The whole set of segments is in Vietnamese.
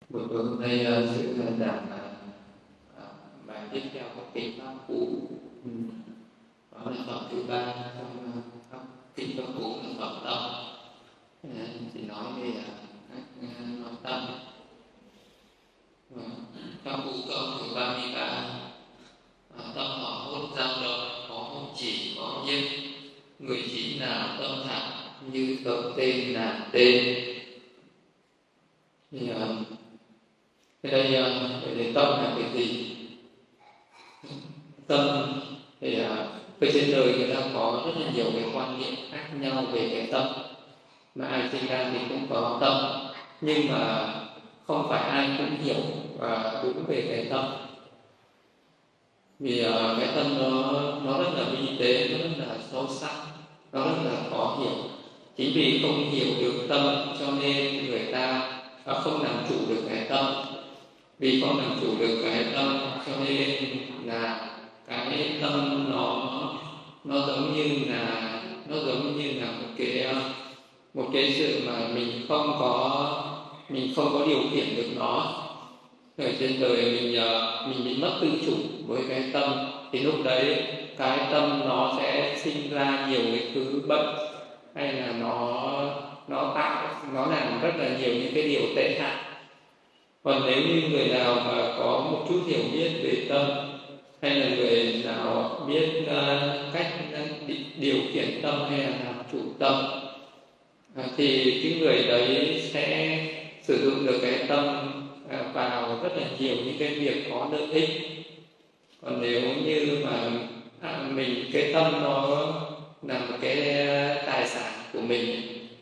Buổi tối hôm nay sự giảng à, bài tiếp theo các kinh pháp cú. Ừ. Đó là phẩm thứ ba trong các kinh pháp cú là phẩm tâm. Chỉ nói về các nói tâm. Pháp cú câu thứ 33. Tâm họ hốt dao động, có hốt chỉ, có nhiếp. Người chỉ nào tâm thẳng, như cầm tên là tên. Thì cái đây về tâm là cái gì? Tâm thì ở trên đời người ta có rất là nhiều cái quan niệm khác nhau về cái tâm, mà ai sinh ra thì cũng có tâm, nhưng mà không phải ai cũng hiểu đúng về cái tâm. Vì cái tâm nó rất là vi tế, nó rất là sâu sắc, nó rất là khó hiểu. Chính vì không hiểu được tâm cho nên người ta không làm chủ được cái tâm. Vì không làm chủ được cái tâm cho nên là cái tâm nó giống như là một cái sự mà mình không có điều khiển được nó. Ở trên đời mình bị mất tự chủ với cái tâm, thì lúc đấy cái tâm nó sẽ sinh ra nhiều cái thứ bệnh, hay là nó làm rất là nhiều những cái điều tệ hại. Còn nếu như người nào mà có một chút hiểu biết về tâm, hay là người nào biết cách điều khiển tâm hay là làm chủ tâm, thì cái người đấy sẽ sử dụng được cái tâm vào rất là nhiều những cái việc có lợi ích. Còn nếu như mà cái tâm nó là một cái tài sản của mình,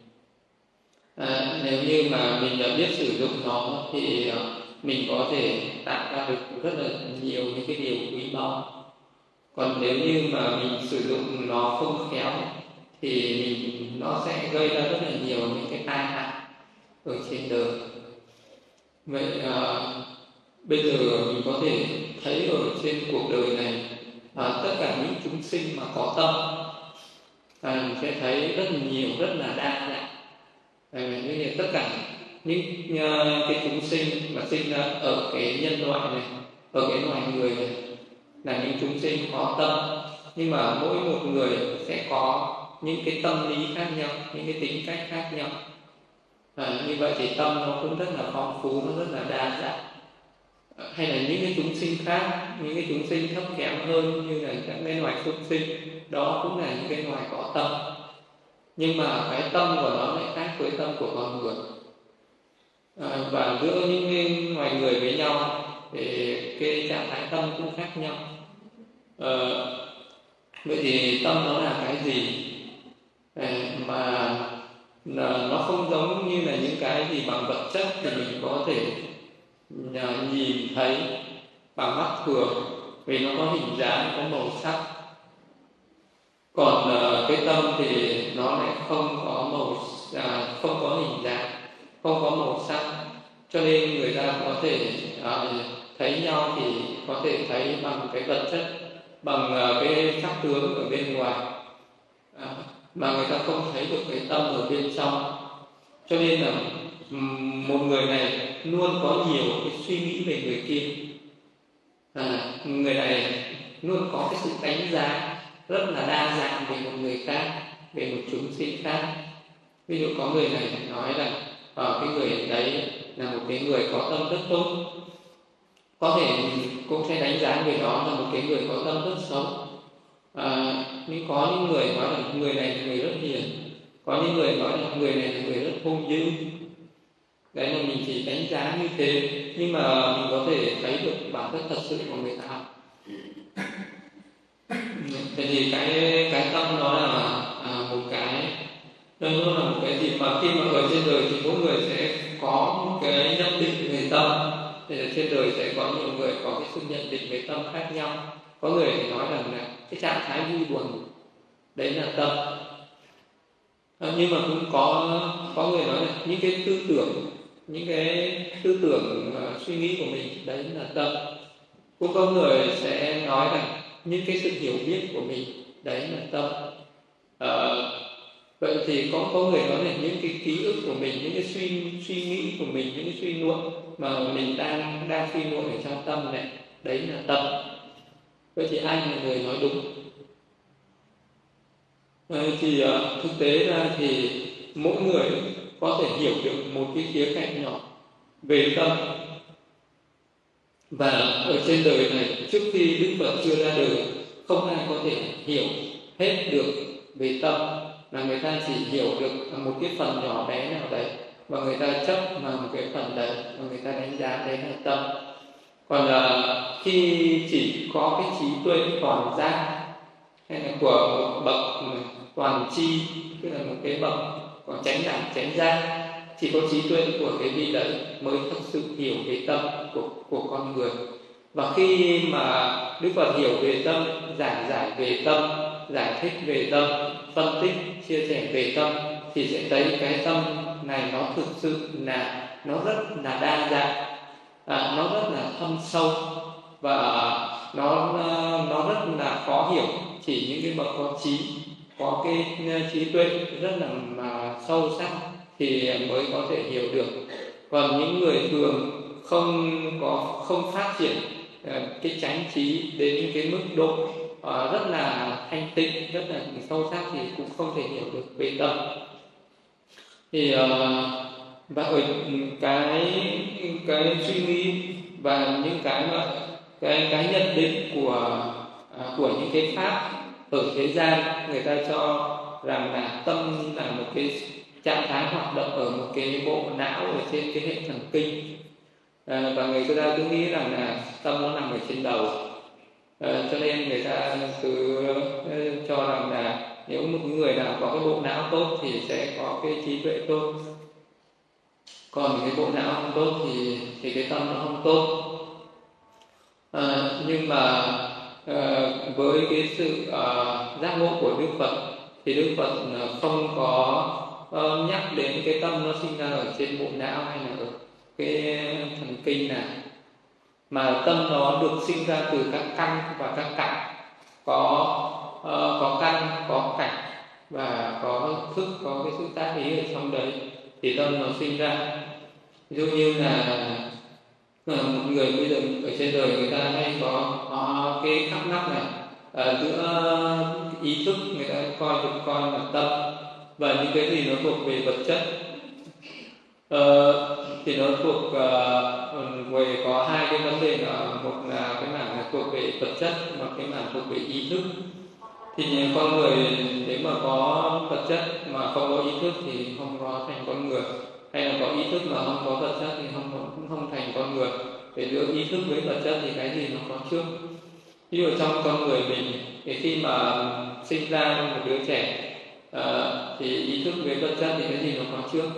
nếu như mà mình đã biết sử dụng nó thì mình có thể tạo ra được rất là nhiều những cái điều quý báu. Còn nếu như mà mình sử dụng nó không khéo thì nó sẽ gây ra rất là nhiều những cái tai hại ở trên đời. Vậy bây giờ mình có thể thấy ở trên cuộc đời này tất cả những chúng sinh mà có tâm, mình sẽ thấy rất là nhiều, rất là đa dạng. Như là tất cả những cái chúng sinh mà sinh ra ở cái nhân loại này, ở cái loài người này, là những chúng sinh có tâm, nhưng mà mỗi một người sẽ có những cái tâm lý khác nhau, những cái tính cách khác nhau. Như vậy thì tâm nó cũng rất là phong phú, nó rất là đa dạng. Hay là những cái chúng sinh khác, những cái chúng sinh thấp kém hơn như là các cái loài súc sinh, đó cũng là những cái loài có tâm, nhưng mà cái tâm của nó lại khác với tâm của con người. Và giữa những cái loài người với nhau thì cái trạng thái tâm cũng khác nhau. Vậy thì tâm nó là cái gì mà nó không giống như là những cái gì bằng vật chất thì mình có thể nhìn thấy bằng mắt thường, vì nó có hình dáng, có màu sắc. Còn cái tâm thì nó lại không có hình dáng, không có màu sắc, cho nên người ta có thể thấy nhau thì có thể thấy bằng cái vật chất, bằng cái sắc tướng ở bên ngoài, mà người ta không thấy được cái tâm ở bên trong. Cho nên là một người này luôn có nhiều cái suy nghĩ về người kia, người này luôn có cái sự đánh giá rất là đa dạng về một người khác, về một chúng sinh khác. Ví dụ có người này nói rằng cái người đấy là một cái người có tâm rất tốt, có thể cũng sẽ đánh giá về đó là một cái người có tâm rất xấu. Nhưng có những người nói là người này là người rất hiền, có những người nói là người này là người rất hung dữ. Đấy là mình chỉ đánh giá như thế, nhưng mà mình có thể thấy được bản chất thật sự của người ta. Thế thì cái tâm nó là một cái, nó là một cái gì mà khi mà ở trên đời thì mỗi người sẽ có một cái nhận định về tâm. Thì ở trên đời sẽ có nhiều người có cái sự nhận định về tâm khác nhau. Có người thì nói rằng là cái trạng thái vui buồn đấy là tâm. Nhưng mà cũng có người nói là những cái tư tưởng suy nghĩ của mình đấy là tâm. Cũng có người sẽ nói rằng những cái sự hiểu biết của mình đấy là tâm. Vậy thì có người nói là những cái ký ức của mình, những cái suy nghĩ của mình, những cái suy luận mà mình đang suy luận ở trong tâm này, đấy là tâm. Vậy thì ai là người nói đúng? Thì thực tế ra thì mỗi người có thể hiểu được một cái khía cạnh nhỏ về tâm. Và ở trên đời này, trước khi Đức Phật chưa ra đời, không ai có thể hiểu hết được về tâm, là người ta chỉ hiểu được một cái phần nhỏ bé nào đấy, và người ta chấp vào một cái phần đấy, và người ta đánh giá đấy là tâm. Còn khi chỉ có cái trí tuệ toàn giác, hay là của một bậc toàn tri, tức là một cái bậc có chánh đẳng chánh giác, chỉ có trí tuệ của cái vị đấy mới thực sự hiểu cái tâm của con người. Và khi mà Đức Phật hiểu về tâm, giảng giải về tâm, giải thích về tâm, phân tích, chia sẻ về tâm, thì sẽ thấy cái tâm này nó thực sự là nó rất là đa dạng, nó rất là thâm sâu, và nó rất là khó hiểu. Chỉ những cái bậc có trí, có cái trí tuệ rất là sâu sắc thì mới có thể hiểu được. Còn những người thường không phát triển cái chánh trí đến những cái mức độ rất là thanh tịnh, rất là sâu sắc, thì cũng không thể hiểu được về tâm. Thì và ở cái suy nghĩ và những cái nhận định của những cái pháp ở thế gian, người ta cho rằng là tâm là một cái trạng thái hoạt động ở một cái bộ não ở trên cái hệ thần kinh, và người ta cứ nghĩ rằng là tâm nó nằm ở trên đầu, cho nên người ta cứ cho rằng là nếu một người nào có cái bộ não tốt thì sẽ có cái trí tuệ tốt, còn cái bộ não không tốt thì cái tâm nó không tốt. Nhưng mà với cái sự giác ngộ của Đức Phật thì Đức Phật không có nhắc đến cái tâm nó sinh ra ở trên bộ não hay là ở cái thần kinh nào, mà tâm nó được sinh ra từ các căn và các cảnh, có căn, có cảnh và có thức, có cái sự tác ý ở trong đấy, thì tâm nó sinh ra. Ví dụ như là một người bây giờ ở trên đời người ta hay có cái khắc mắc này, giữa ý thức người ta coi là tâm, và những cái gì nó thuộc về vật chất thì nó thuộc về có hai cái vấn đề, là một là cái mảng là thuộc về vật chất, và cái mảng thuộc về ý thức. Thì con người nếu mà có vật chất mà không có ý thức thì không có thành con người, hay là có ý thức mà không có vật chất thì không thành con người. Về giữa ý thức với vật chất thì cái gì nó có trước? Ví dụ trong con người mình thì khi mà sinh ra một đứa trẻ thì ý thức với vật chất thì cái gì nó có trước?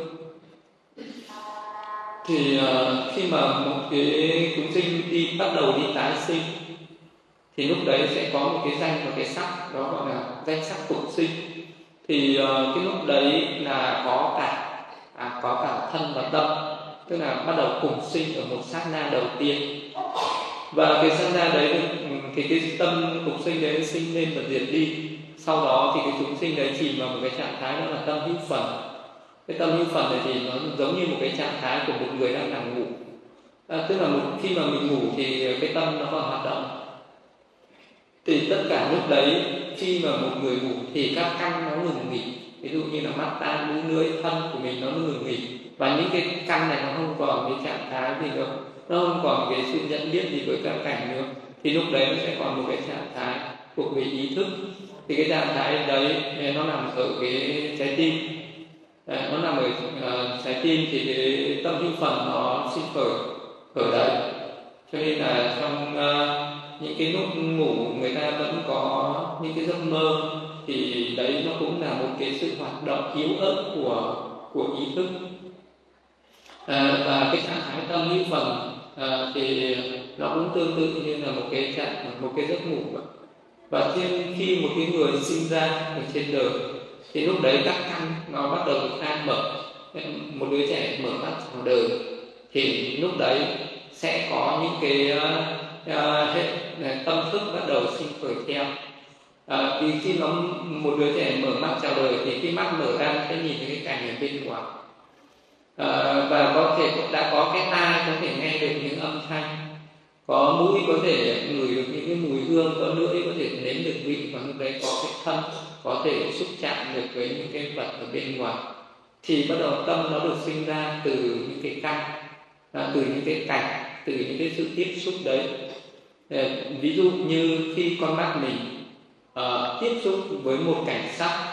Thì khi mà một cái chúng sinh bắt đầu đi tái sinh thì lúc đấy sẽ có một cái danh và cái sắc, đó gọi là danh sắc tục sinh. Thì cái lúc đấy là có cả thân và tâm, tức là bắt đầu cùng sinh ở một sát na đầu tiên. Và cái sát na đấy cái tâm tục sinh đấy sinh lên và diệt đi. Sau đó thì cái chúng sinh đấy chìm vào một cái trạng thái đó là tâm hữu phần. Cái tâm hữu phần này thì nó giống như một cái trạng thái của một người đang nằm ngủ. Tức là khi mà mình ngủ thì cái tâm nó còn hoạt động. Thì tất cả lúc đấy khi mà một người ngủ thì các căn nó ngừng nghỉ. Ví dụ như là mắt, tai, mũi, lưỡi, thân của mình nó ngừng nghỉ, và những cái căn này nó không còn cái trạng thái gì nữa, nó không còn cái sự nhận biết gì với các cảnh nữa. Thì lúc đấy nó sẽ còn một cái trạng thái thuộc về ý thức. Thì cái trạng thái đấy nó nằm ở cái trái tim. Nó nằm ở trái tim, thì cái tâm hữu phần nó sinh khởi ở đấy. Cho nên là trong những cái lúc ngủ người ta vẫn có những cái giấc mơ, thì đấy nó cũng là một cái sự hoạt động yếu ớt của ý thức. Và cái trạng thái tâm hữu phần thì nó cũng tương tự như là một cái giấc ngủ vậy. Và khi một cái người sinh ra ở trên đời thì lúc đấy các căn nó bắt đầu khai mở. Một đứa trẻ mở mắt chào đời thì lúc đấy sẽ có những cái hệ tâm thức bắt đầu sinh khởi theo. Vì khi một đứa trẻ mở mắt chào đời thì khi mắt mở ra sẽ nhìn thấy cái cảnh ở bên ngoài, và có thể đã có cái tai có thể nghe được những âm thanh, có mũi có thể ngửi được những cái mùi hương, có lưỡi có thể nếm được vị, và lúc đấy có cái thân có thể xúc chạm được với những cái vật ở bên ngoài. Thì bắt đầu tâm nó được sinh ra từ những cái căn, từ những cái cảnh, từ những cái sự tiếp xúc đấy. Ví dụ như khi con mắt mình tiếp xúc với một cảnh sắc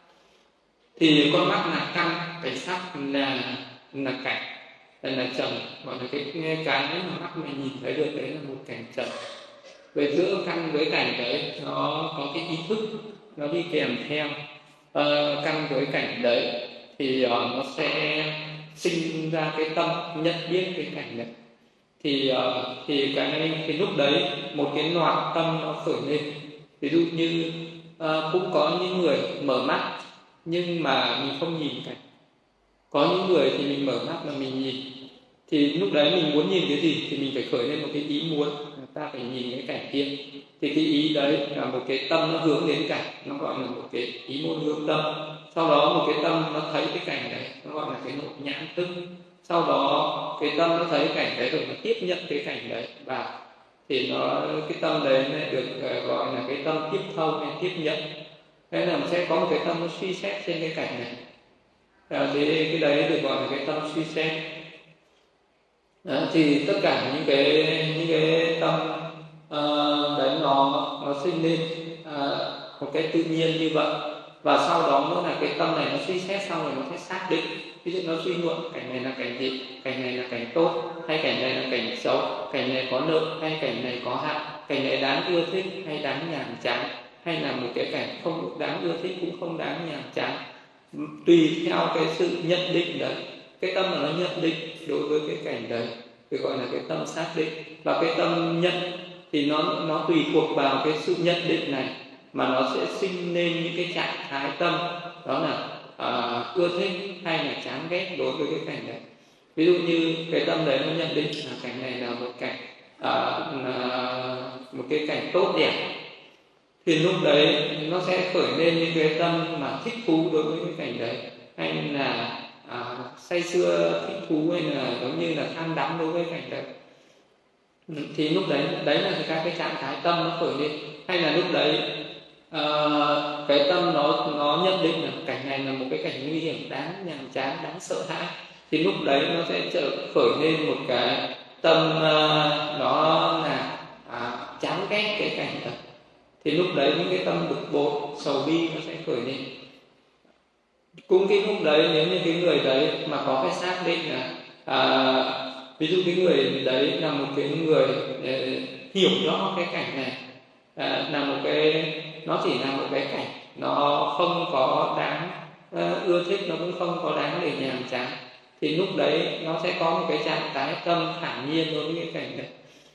thì con mắt là căn, cảnh sắc là cảnh, là trần, gọi là cái mà mắt mình nhìn thấy được đấy là một cảnh trần. Về giữa căn với cảnh đấy nó có cái ý thức nó đi kèm theo. Căn với cảnh đấy thì nó sẽ sinh ra cái tâm nhận biết cái cảnh đấy. Thì cái lúc đấy một cái loạt tâm nó khởi lên. Ví dụ như cũng có những người mở mắt nhưng mà mình không nhìn cảnh, có những người thì mình mở mắt mà mình nhìn. Thì lúc đấy mình muốn nhìn cái gì thì mình phải khởi lên một cái ý muốn, ta phải nhìn cái cảnh kia. Thì cái ý đấy là một cái tâm nó hướng đến cảnh, nó gọi là một cái ý muốn hướng tâm. Sau đó một cái tâm nó thấy cái cảnh đấy, nó gọi là cái nội nhãn thức. Sau đó cái tâm nó thấy cảnh đấy rồi nó tiếp nhận cái cảnh đấy vào, thì cái tâm đấy được gọi là cái tâm tiếp thâu hay tiếp nhận. Thế là sẽ có một cái tâm nó suy xét trên cái cảnh này. Thì cái đấy được gọi là cái tâm suy xét. Thì tất cả những cái tâm đấy nó sinh lên một cái tự nhiên như vậy. Và sau đó nữa là cái tâm này nó suy xét xong rồi nó sẽ xác định. Ví dụ nó suy luận cảnh này là cảnh gì, cảnh này là cảnh tốt hay cảnh này là cảnh xấu, cảnh này có lợi hay cảnh này có hại, cảnh này đáng ưa thích hay đáng nhàm chán, hay là một cái cảnh không đáng ưa thích cũng không đáng nhàm chán. Tùy theo cái sự nhận định đấy, cái tâm mà nó nhận định đối với cái cảnh đấy thì gọi là cái tâm xác định. Và cái tâm nhận thì nó tùy thuộc vào cái sự nhận định này mà nó sẽ sinh lên những cái trạng thái tâm, đó là ưa thích hay là chán ghét đối với cái cảnh đấy. Ví dụ như cái tâm đấy nó nhận định là cảnh này là một cảnh một cái cảnh tốt đẹp, thì lúc đấy nó sẽ khởi lên những cái tâm mà thích thú đối với cái cảnh đấy, hay là say sưa thích thú, hay là giống như là tham đắm đối với cảnh đấy. Thì lúc đấy là các cái trạng thái tâm nó khởi lên. Hay là lúc đấy cái tâm nó nhận định là cảnh này là một cái cảnh nguy hiểm, đáng nhàm chán, đáng sợ hãi, thì lúc đấy nó sẽ khởi lên một cái tâm đó là chán ghét cái cảnh đó. Thì lúc đấy những cái tâm bực bội, sầu bi nó sẽ khởi lên. Cũng cái lúc đấy nếu như cái người đấy mà có cái xác định là ví dụ cái người đấy là một cái người hiểu rõ cái cảnh này là một cái, nó chỉ là một cái cảnh, nó không có đáng ưa thích, nó cũng không có đáng để nhàm chán, thì lúc đấy nó sẽ có một cái trạng thái tâm thản nhiên đối với cái cảnh này.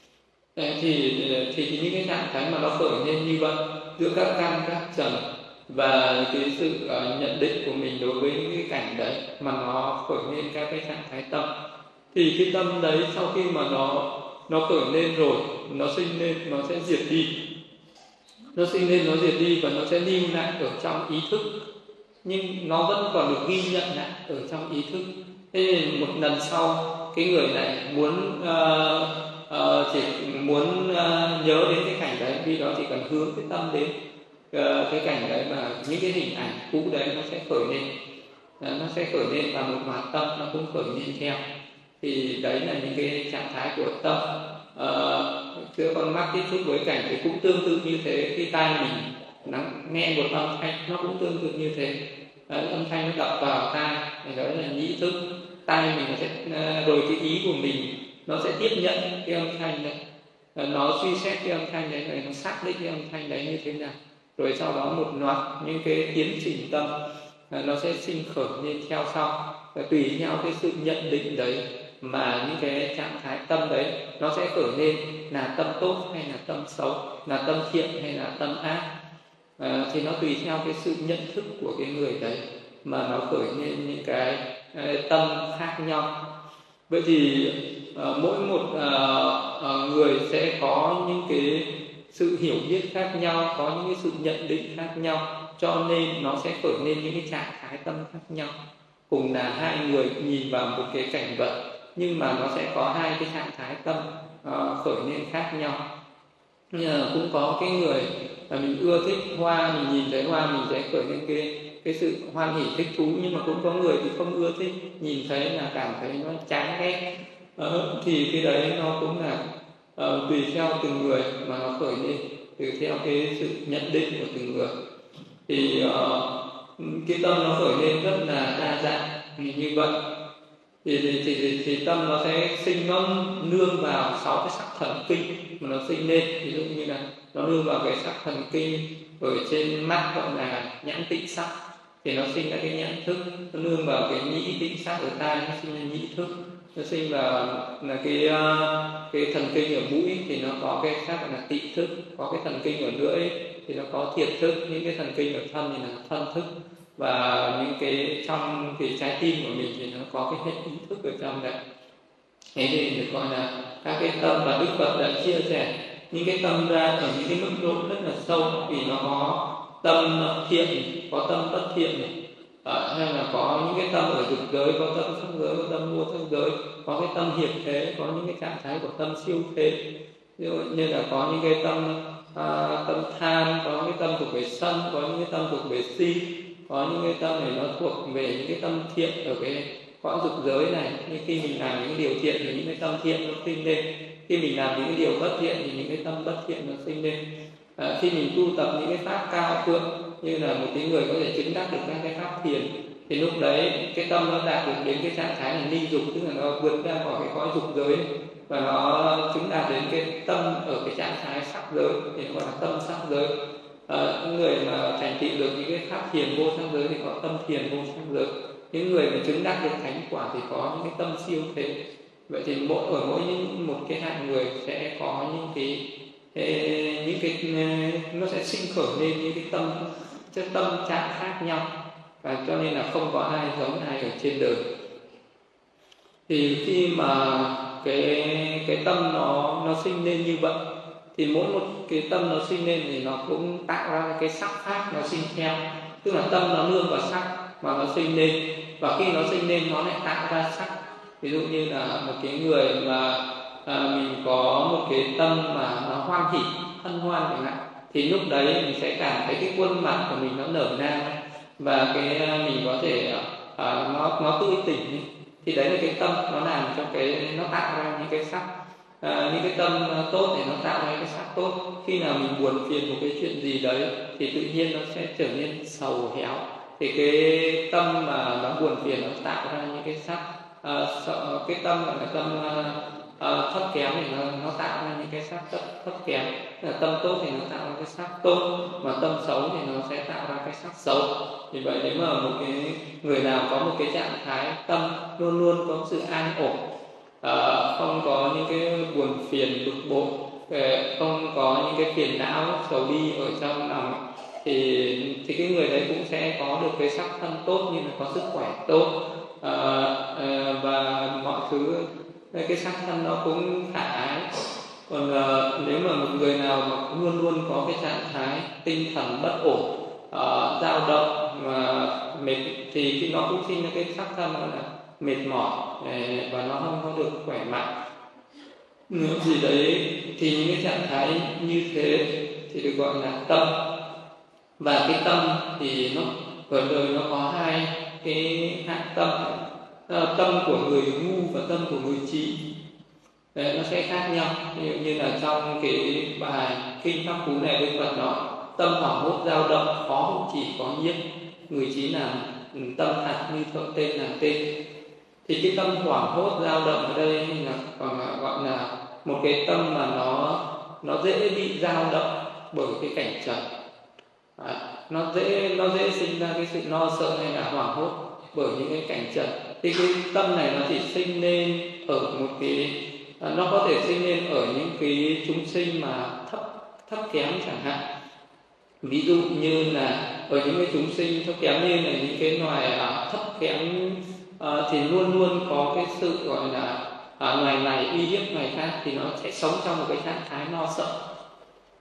Thì những cái trạng thái mà nó khởi lên như vậy giữa các căn các trần và cái sự nhận định của mình đối với những cái cảnh đấy mà nó khởi lên các cái trạng thái tâm, thì cái tâm đấy sau khi mà nó khởi lên rồi, nó sinh lên, nó sẽ diệt đi, nó sinh lên, nó diệt đi, và nó sẽ lưu lại ở trong ý thức, nhưng nó vẫn còn được ghi nhận lại ở trong ý thức. Thế nên một lần sau cái người này muốn chỉ muốn nhớ đến cái cảnh đấy, vì đó chỉ cần hướng cái tâm đến cái cảnh đấy, mà những cái hình ảnh cũ đấy nó sẽ khởi lên, nó sẽ khởi lên, và một loạt tâm nó cũng khởi lên theo. Thì đấy là những cái trạng thái của tâm. Giữa con mắt tiếp xúc với cảnh thì cũng tương tự như thế. Khi tai mình nghe một âm thanh nó cũng tương tự như thế. Âm thanh nó đập vào tai thì đó là nhĩ thức. Tai mình nó sẽ rồi cái ý của mình nó sẽ tiếp nhận cái âm thanh đấy, nó suy xét cái âm thanh đấy, rồi nó xác định cái âm thanh đấy như thế nào, rồi sau đó một loạt những cái tiến trình tâm nó sẽ sinh khởi lên theo sau. Và tùy theo cái sự nhận định đấy mà những cái trạng thái tâm đấy nó sẽ khởi lên là tâm tốt hay là tâm xấu, là tâm thiện hay là tâm ác. Thì nó tùy theo cái sự nhận thức của cái người đấy mà nó khởi lên những cái tâm khác nhau. Vậy thì mỗi một người sẽ có những sự hiểu biết khác nhau, có những cái sự nhận định khác nhau, cho nên nó sẽ khởi lên những cái trạng thái tâm khác nhau. Cùng là hai người nhìn vào một cái cảnh vật, nhưng mà nó sẽ có hai cái trạng thái tâm khởi lên khác nhau. Cũng có cái người là mình ưa thích hoa, mình nhìn thấy hoa mình sẽ khởi lên cái sự hoan hỉ thích thú, nhưng mà cũng có người thì không ưa thích, nhìn thấy là cảm thấy nó chán ghét. Thì cái đấy nó cũng là tùy theo từng người mà nó khởi lên, tùy theo cái sự nhận định của từng người. Thì cái tâm nó khởi lên rất là đa dạng như vậy. Thì tâm nó sẽ sinh, nó nương vào 6 cái sắc thần kinh mà nó sinh lên. Ví dụ như là nó nương vào cái sắc thần kinh ở trên mắt gọi là nhãn tịnh sắc, thì nó sinh ra cái nhãn thức. Nó nương vào cái nhĩ tịnh sắc ở tai, nó sinh ra nhĩ thức. Nó sinh vào là cái thần kinh ở mũi thì nó có cái sắc gọi là tị thức. Có cái thần kinh ở lưỡi thì nó có thiệt thức. Những cái thần kinh ở thân thì là thân thức. Và những cái trong cái trái tim của mình thì nó có cái hệ ý thức ở trong đấy. Thế thì được gọi là các cái tâm, và Đức Phật đã chia sẻ những cái tâm ra ở những cái mức độ rất là sâu. Vì nó có tâm thiện, có tâm bất thiện, hay là có những cái tâm ở dục giới, có tâm sắc giới, có tâm vô sắc giới, có cái tâm hiệp thế, có những cái trạng thái của tâm siêu thế. Ví dụ như là có những cái tâm tham, có cái tâm thuộc về sân, có những cái tâm thuộc về si, có những cái tâm này nó thuộc về những cái tâm thiện ở cái cõi dục giới này. Nhưng khi mình làm những cái điều thiện thì những cái tâm thiện nó sinh lên, khi mình làm những cái điều bất thiện thì những cái tâm bất thiện nó sinh lên. Khi mình tu tập những cái pháp cao thượng, như là một cái người có thể chứng đắc được các cái pháp thiền, thì lúc đấy cái tâm nó đạt được đến cái trạng thái là ly dục, tức là nó vượt ra khỏi cái cõi dục giới và nó chứng đạt đến cái tâm ở cái trạng thái sắc giới, thì nó gọi là tâm sắc giới. Những người mà thành tựu được những cái pháp thiền vô sắc giới thì có tâm thiền vô sắc giới. Những người mà chứng đắc được thánh quả thì có những cái tâm siêu thế. Vậy thì ở mỗi một cái hạng người sẽ có những cái nó sẽ sinh khởi lên những cái tâm trạng khác nhau, và cho nên là không có ai giống ai ở trên đời. Thì khi mà cái tâm nó sinh lên như vậy, thì mỗi một cái tâm nó sinh lên thì nó cũng tạo ra cái sắc pháp nó sinh theo. Tức là tâm nó nương vào sắc mà nó sinh lên, và khi nó sinh lên nó lại tạo ra sắc. Ví dụ như là một cái người mà mình có một cái tâm mà nó hoan hỉ, hân hoan chẳng hạn, thì lúc đấy mình sẽ cảm thấy cái khuôn mặt của mình nó nở nang, và mình có thể nó tươi tỉnh. Thì đấy là cái tâm nó làm cho nó tạo ra những cái sắc. Những cái tâm tốt thì nó tạo ra cái sắc tốt. Khi nào mình buồn phiền một cái chuyện gì đấy thì tự nhiên nó sẽ trở nên sầu héo. Thì cái tâm mà nó buồn phiền nó tạo ra những cái sắc. Cái tâm gọi là tâm thấp kém thì nó tạo ra những cái sắc thấp kém. Là tâm tốt thì nó tạo ra cái sắc tốt, mà tâm xấu thì nó sẽ tạo ra cái sắc xấu. Vì vậy nếu mà một cái người nào có một cái trạng thái tâm luôn luôn có sự an ổn, không có những cái buồn phiền bực bội, không có những cái phiền não sầu bi ở trong lòng, thì cái người đấy cũng sẽ có được cái sắc thân tốt, như là có sức khỏe tốt, và mọi thứ cái sắc thân nó cũng khả ái. Còn nếu mà một người nào mà luôn luôn có cái trạng thái tinh thần bất ổn, dao động mà mệt, thì nó cũng sinh ra cái sắc thân là mệt mỏi, và nó không có được khỏe mạnh. Nếu gì đấy thì những cái trạng thái như thế thì được gọi là tâm. Và cái tâm thì nó ở đời nó có hai cái hạng tâm. Tâm của người ngu và tâm của người trí. Đấy, nó sẽ khác nhau. Như là trong cái bài kinh Pháp Cú này, Đức Phật nói tâm hoảng hốt dao động, khó hộ trì có nhiếp. Người trí làm tâm hạt như thượng tên là tên. Thì cái tâm hoảng hốt dao động ở đây là còn gọi là một cái tâm mà nó dễ bị dao động bởi cái cảnh trần. Nó dễ sinh ra cái sự lo sợ hay là hoảng hốt bởi những cái cảnh trần. Thì cái tâm này nó chỉ sinh lên ở một cái, nó có thể sinh lên ở những cái chúng sinh mà thấp kém chẳng hạn. Ví dụ như là ở những cái chúng sinh thấp kém, như là những cái loài thấp kém, thì luôn luôn có cái sự gọi là loài này uy hiếp loài khác, thì nó sẽ sống trong một cái trạng thái lo sợ.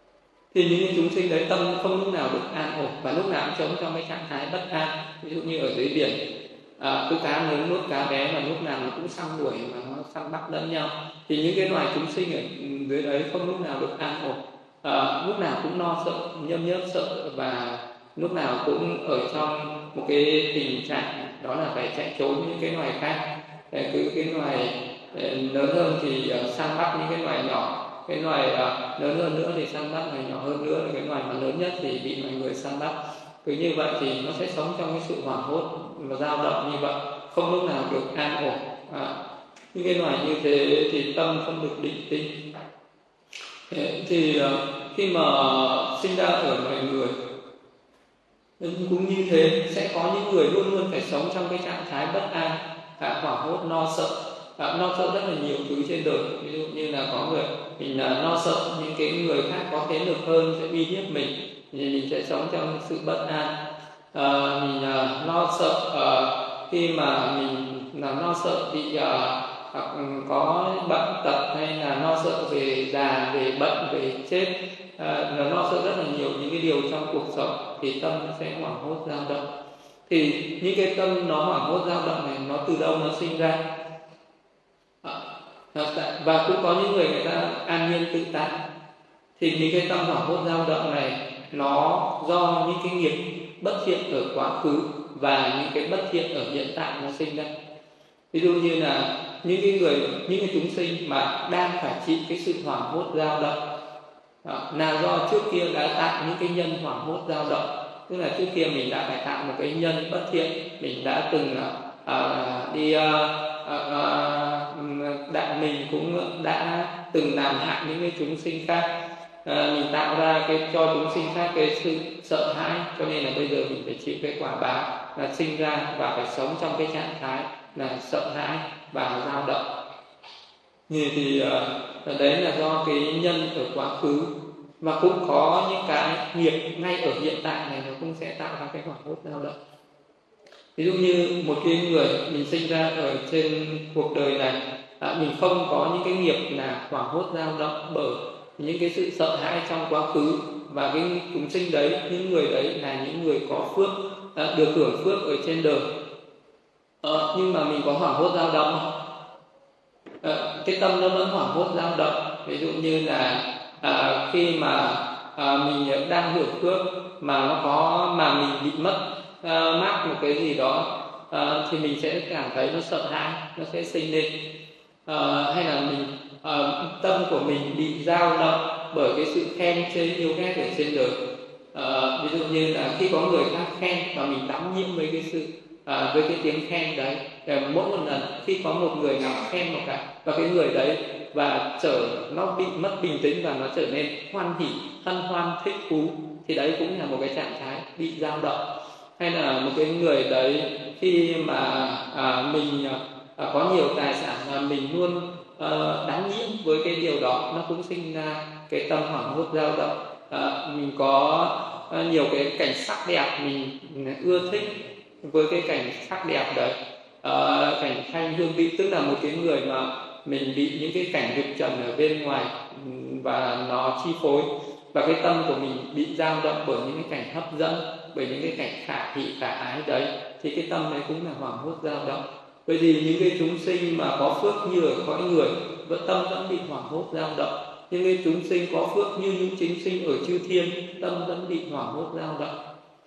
Thì những cái chúng sinh đấy tâm không lúc nào được an ổn và lúc nào cũng sống trong cái trạng thái bất an. Ví dụ như ở dưới biển, cứ cá lớn nuốt cá bé và lúc nào nó cũng săn đuổi mà nó săn bắt lẫn nhau, thì những cái loài chúng sinh ở dưới đấy không lúc nào được an ổn, lúc nào cũng lo sợ, nhâm nhớp sợ, và lúc nào cũng ở trong một cái tình trạng đó là phải chạy trốn những cái loài khác. Cứ cái loài lớn hơn thì săn bắt những cái loài nhỏ, cái loài lớn hơn nữa thì săn bắt loài nhỏ hơn nữa, cái loài mà lớn nhất thì bị loài người săn bắt. Cứ như vậy thì nó sẽ sống trong cái sự hoảng hốt và dao động như vậy, không lúc nào được an ổn. Những cái loài như thế thì tâm không được định tĩnh. Thì khi mà sinh ra ở loài người cũng như thế, sẽ có những người luôn luôn phải sống trong cái trạng thái bất an, hoảng hốt, lo sợ. Lo sợ rất là nhiều thứ trên đời. Ví dụ như là có người mình lo sợ những cái người khác có thế lực hơn sẽ uy hiếp mình, thì mình sẽ sống trong sự bất an. Mình lo sợ khi mà mình lo sợ bị hoặc có bệnh tật, hay là lo sợ về già, về bệnh, về chết, nó lo sợ rất là nhiều những cái điều trong cuộc sống, thì tâm nó sẽ hoảng hốt dao động. Thì những cái tâm nó hoảng hốt dao động này nó từ đâu nó sinh ra? Và cũng có những người ta an nhiên tự tại. Thì những cái tâm hoảng hốt dao động này nó do những cái nghiệp bất thiện ở quá khứ và những cái bất thiện ở hiện tại nó sinh ra. Ví dụ như là những cái chúng sinh mà đang phải chịu cái sự hoảng hốt dao động là do trước kia đã tạo những cái nhân hoảng hốt dao động. Tức là trước kia mình đã phải tạo một cái nhân bất thiện, mình đã từng mình cũng đã từng làm hại những cái chúng sinh khác, mình tạo ra cho chúng sinh khác cái sự sợ hãi, cho nên là bây giờ mình phải chịu cái quả báo là sinh ra và phải sống trong cái trạng thái là sợ hãi và dao động. Thì đấy là do cái nhân ở quá khứ, và cũng có những cái nghiệp ngay ở hiện tại này nó cũng sẽ tạo ra cái hoảng hốt dao động. Ví dụ như một cái người mình sinh ra ở trên cuộc đời này, mình không có những cái nghiệp là hoảng hốt dao động bởi những cái sự sợ hãi trong quá khứ, và cái chúng sinh đấy, những người đấy là những người có phước, được hưởng phước ở trên đời. Nhưng mà mình có hoảng hốt dao động không? Cái tâm nó vẫn hoảng hốt dao động. Ví dụ như là khi mà mình đang hưởng phước mà mình bị mất mát một cái gì đó, thì mình sẽ cảm thấy nó sợ hãi, nó sẽ sinh lên. Hay là tâm của mình bị dao động bởi cái sự khen chê yêu ghét ở trên đời. Ví dụ như là khi có người khác khen và mình đắm nhiễm với cái tiếng khen đấy, mỗi một lần khi có một người nào khen một cái và cái người đấy và nó bị mất bình tĩnh và nó trở nên hoan hỉ, hân hoan, thích thú, thì đấy cũng là một cái trạng thái bị dao động. Hay là một cái người đấy khi mà mình có nhiều tài sản mà mình luôn đắm nhiễm với cái điều đó, nó cũng sinh ra cái tâm hoảng hốt dao động. Mình có nhiều cái cảnh sắc đẹp, mình ưa thích với cái cảnh sắc đẹp đấy, cảnh thanh hương vị, tức là một cái người mà mình bị những cái cảnh dục trần ở bên ngoài và nó chi phối, và cái tâm của mình bị dao động bởi những cái cảnh hấp dẫn, bởi những cái cảnh khả hỷ khả ái đấy, thì cái tâm đấy cũng là hoảng hốt dao động. Bởi vì những cái chúng sinh mà có phước như ở cõi người, tâm vẫn bị hoảng hốt dao động. Nhưng cái chúng sinh có phước như những chúng sinh ở chư thiên, tâm vẫn bị hoảng hốt dao động.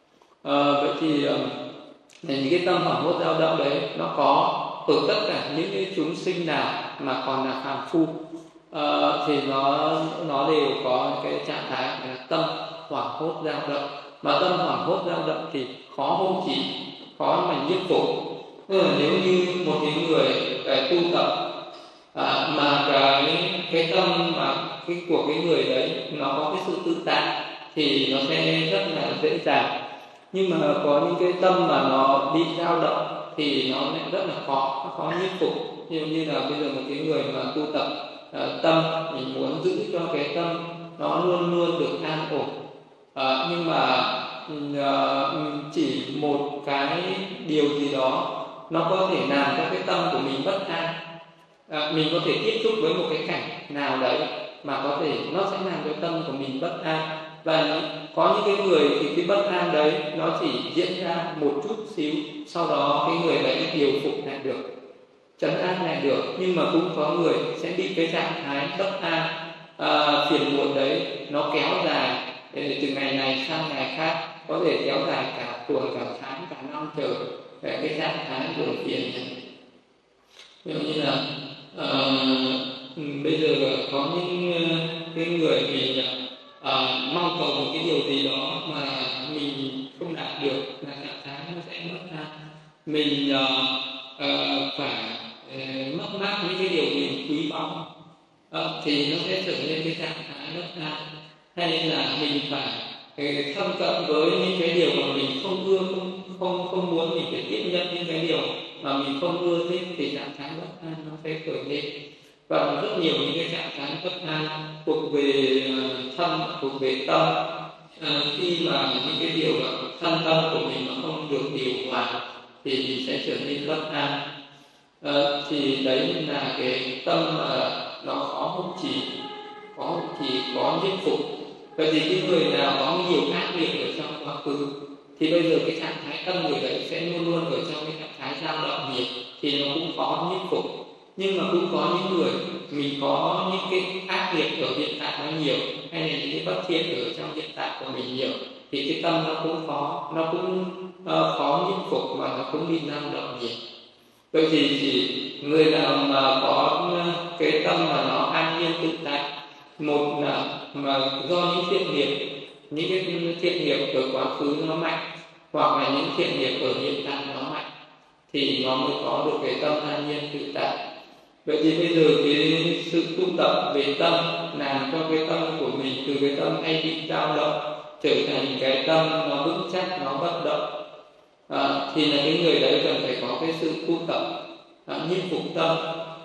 Vậy thì những cái tâm hoảng hốt dao động đấy nó có ở tất cả những cái chúng sinh nào mà còn là phàm phu, thì nó đều có cái trạng thái là tâm hoảng hốt dao động. Mà tâm hoảng hốt dao động thì khó hộ trì, khó mà nhiếp phục. Nếu như một cái người tu tập mà cái tâm mà của cái người đấy nó có cái sự tự tại thì nó sẽ rất là dễ dàng. Nhưng mà có những cái tâm mà nó bị dao động thì nó lại rất là khó nhiếp phục. Như là bây giờ một cái người mà tu tập tâm, mình muốn giữ cho cái tâm nó luôn luôn được an ổn, nhưng mà chỉ một cái điều gì đó nó có thể làm cho cái tâm của mình bất an. Mình có thể tiếp xúc với một cái cảnh nào đấy mà có thể nó sẽ làm cho tâm của mình bất an, Và có những cái người thì cái bất an đấy nó chỉ diễn ra một chút xíu, sau đó cái người đấy điều phục lại được, trấn an lại được. Nhưng mà cũng có người sẽ bị cái trạng thái bất an, phiền muộn đấy nó kéo dài từ ngày này sang ngày khác, có thể kéo dài cả tuần, cả tháng, cả năm trời, cái trạng thái buồn phiền này. Ví dụ như là bây giờ có những cái người mình mong cầu một cái điều gì đó mà mình không đạt được, là trạng thái nó sẽ mất an. Mình phải mất mát những cái điều mình quý báu, thì nó sẽ trở nên cái trạng thái bất an. Hay là mình phải thân cận với những cái điều mà mình không ưa, không muốn, mình phải tiếp nhận những cái điều mà mình không ưa thích, thì trạng thái bất an nó sẽ khởi lên. Và rất nhiều những cái trạng thái bất an thuộc về thân, thuộc về tâm. Khi mà những cái điều thân tâm của mình nó không được điều hòa thì mình sẽ trở nên bất an. Thì đấy là cái tâm mà nó khó hộ trì, có nhiếp phục. Vậy thì cái người nào có nhiều ác nghiệp ở trong quá khứ thì bây giờ cái trạng thái tâm người đấy sẽ luôn luôn ở trong cái trạng thái dao động nghiệp, thì nó cũng khó nhiếp phục. Nhưng mà cũng có những người mình có những cái ác nghiệp ở hiện tại nó nhiều, hay là những cái bất thiện ở trong hiện tại của mình nhiều, thì cái tâm nó cũng khó nhiếp phục, và nó cũng bị dao động nhiều. Vậy thì chỉ người nào mà có cái tâm mà nó an nhiên tự tại, một là mà do những thiện nghiệp ở quá khứ nó mạnh, hoặc là những thiện nghiệp ở hiện tại nó mạnh, thì nó mới có được cái tâm an nhiên tự tại. Vậy thì bây giờ cái sự tu tập về tâm làm cho cái tâm của mình từ cái tâm hay bị dao động trở thành cái tâm nó vững chắc, nó bất động. Thì là cái người đấy cần phải có cái sự tu tập nhiếp phục tâm.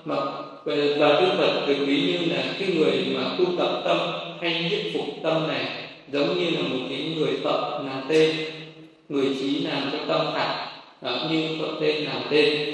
Và Đức Phật được ví như là cái người mà tu tập tâm hay nhiếp phục tâm này giống như là một cái người thợ làm tên, người trí làm cho tâm hạt, như thợ tên làm tên.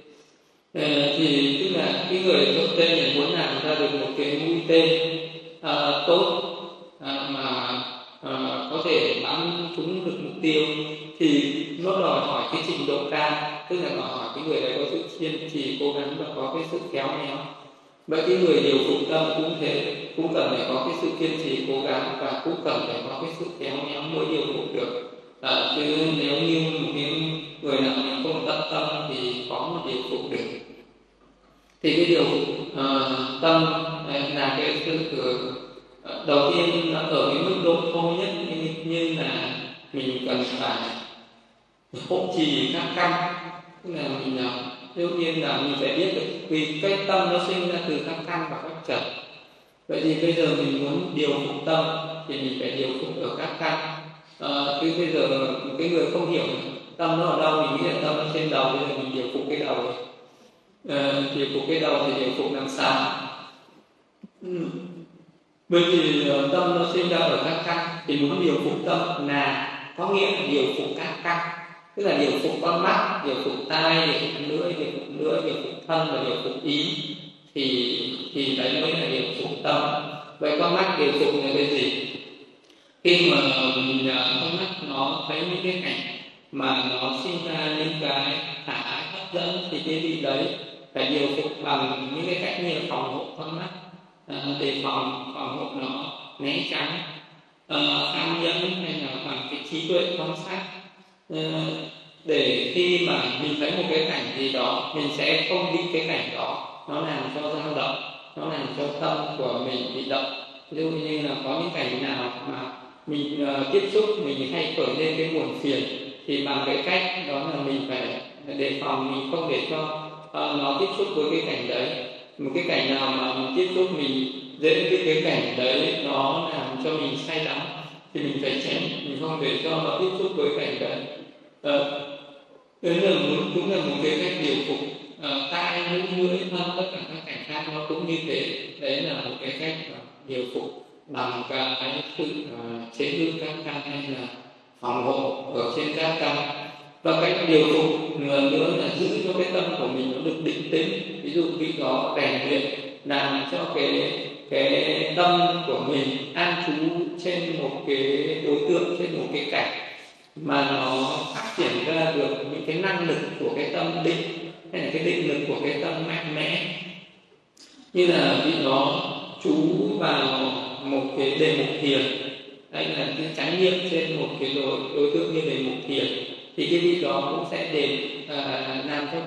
Thì tức là cái người thợ tên này muốn làm ra được một cái mũi tên tốt, mà có thể bắn trúng được mục tiêu, thì nó đòi hỏi cái trình độ cao, tức là đòi hỏi cái người đấy có sự kiên trì, cố gắng và có cái sự khéo léo. Vậy cái người điều phục tâm cũng thế, cũng cần phải có cái sự kiên trì, cố gắng, và cũng cần phải có cái sự khéo léo mới điều phục được. Chứ nếu như một cái người nào mình không tận tâm thì khó mà điều phục được. Thì cái điều phục tâm là cái sự đầu tiên là ở cái mức độ thô nhất, như là mình cần phải hộ trì các căn, tức là mình đầu tiên là mình phải biết được, vì cái tâm nó sinh ra từ các căn và các trần. Vậy thì bây giờ mình muốn điều phục tâm thì mình phải điều phục ở các căn. Chứ bây giờ cái người không hiểu tâm nó ở đâu, mình nghĩ là tâm nó trên đầu, bây giờ mình điều phục cái đầu này. Điều phục cái đầu thì điều phục làm sao? Bởi vì tâm nó sinh ra ở các căn, thì muốn điều phục tâm là có nghĩa là điều phục các căn, tức là điều phục con mắt, điều phục tai, điều phục lưỡi, điều phục thân và điều phục ý, thì đấy mới là điều phục tâm. Vậy con mắt điều phục là cái gì? Khi mà con mắt nó thấy những cái cảnh mà nó sinh ra những cái khả ái hấp dẫn, thì cái gì đấy phải điều phục bằng những cái cách như là phòng hộ con mắt, đề phòng hộ nó, né tránh, tham nhẫn, hay là bằng cái trí tuệ quan sát, để khi mà mình thấy một cái cảnh gì đó, mình sẽ không bị cái cảnh đó nó làm cho dao động, nó làm cho tâm của mình bị động. Ví dụ như là có những cảnh nào mà mình tiếp xúc, mình hay khởi lên cái buồn phiền, thì bằng cái cách đó là mình phải đề phòng, mình không để cho nó tiếp xúc với cái cảnh đấy. Một cái cảnh nào mà mình tiếp xúc, mình dễ cái cảnh đấy nó làm cho mình say đắm, thì mình phải tránh, mình không để cho nó tiếp xúc với cảnh đấy. Đấy là cũng là một cái cách điều phục. Tai, mũi, lưỡi, thân, tất cả các cảnh khác nó cũng như thế. Đấy là một cái cách điều phục bằng cái sự chế ngự các căn, hay là phòng hộ ở trên các căn. Và cách điều phục nữa là giữ cho cái tâm của mình nó được định tĩnh. Ví dụ vị đó rèn luyện làm cho cái tâm của mình an trú trên một cái đối tượng, trên một cái cảnh mà nó phát triển ra được những cái năng lực của cái tâm định, hay là cái định lực của cái tâm mạnh mẽ. Như là vị đó chú vào một cái đề mục thiền, hay là cái chánh niệm trên một cái đối tượng như đề mục thiền, thì cái vị đó cũng sẽ làm cho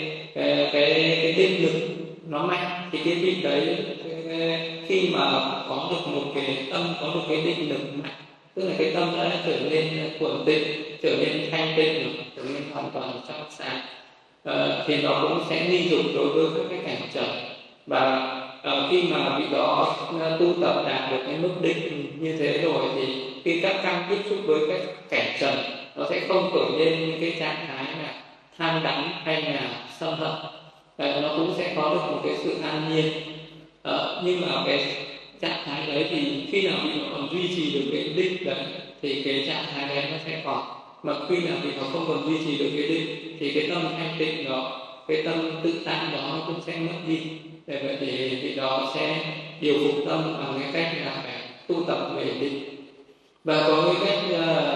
cái định lực nó mạnh. Thì cái vị đấy khi mà có được một cái tâm, có được cái định lực mạnh, tức là cái tâm đã trở nên thuần tịnh, trở nên thanh tịnh, trở nên hoàn toàn trong sáng, thì nó cũng sẽ ly dục đối với các cái cảnh trần. Và khi mà vị đó tu tập đạt được cái mức định như thế rồi, thì khi các căn tiếp xúc với các cảnh trần, nó sẽ không khởi lên những cái trạng thái là tham đắm hay là sân hận. Nó cũng sẽ có được một cái sự an nhiên. Nhưng mà cái trạng thái đấy thì khi nào vị nó còn duy trì được cái định đấy, thì cái trạng thái đấy nó sẽ còn. Mà khi nào vị nó không còn duy trì được cái định, thì cái tâm thanh tịnh đó, cái tâm tự tại đó nó cũng sẽ mất đi. Để vậy thì vị đó sẽ điều phục tâm bằng cái cách là phải tu tập về định. Và có cái cách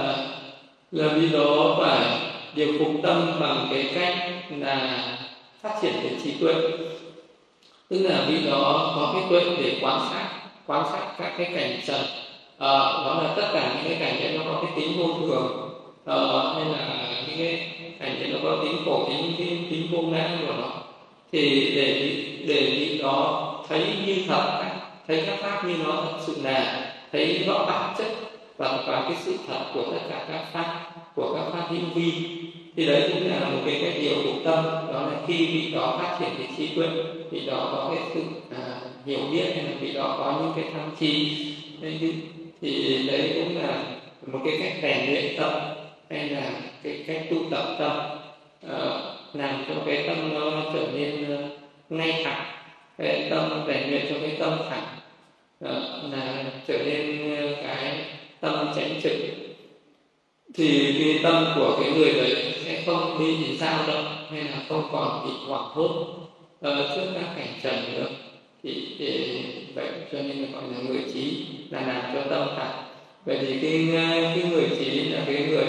là vị đó phải điều phục tâm bằng cái cách là phát triển cái trí tuệ. Tức là vị đó có cái tuệ để quan sát các cái cảnh trần. Đó là tất cả những cái cảnh đấy nó có cái tính vô thường, hay là những cái cảnh đấy nó có tính khổ, tính vô ngã của nó. Thì để vị đó thấy như thật, thấy các pháp như nó thật sự là, thấy rõ bản chất và cái sự thật của tất cả các pháp, của các pháp hữu vi. Thì đấy cũng là một cái cách điều phục tâm. Đó là khi vị đó phát triển cái trí tuệ, vị đó có cái sự hiểu biết, hay là vị đó có những cái tham chi, thì đấy cũng là một cái cách rèn luyện tâm, hay là cái cách tu tập tâm, làm cho cái tâm nó trở nên ngay thẳng, cái tâm rèn luyện cho cái tâm thẳng, là trở nên cái tâm chánh trực. Thì cái tâm của cái người đấy sẽ không bị dao động, hay là không còn bị hoảng hốt trước các cảnh trần nữa. Thì vậy cho nên là gọi là người trí, là làm cho tâm thẳng. Vậy thì cái người trí là cái người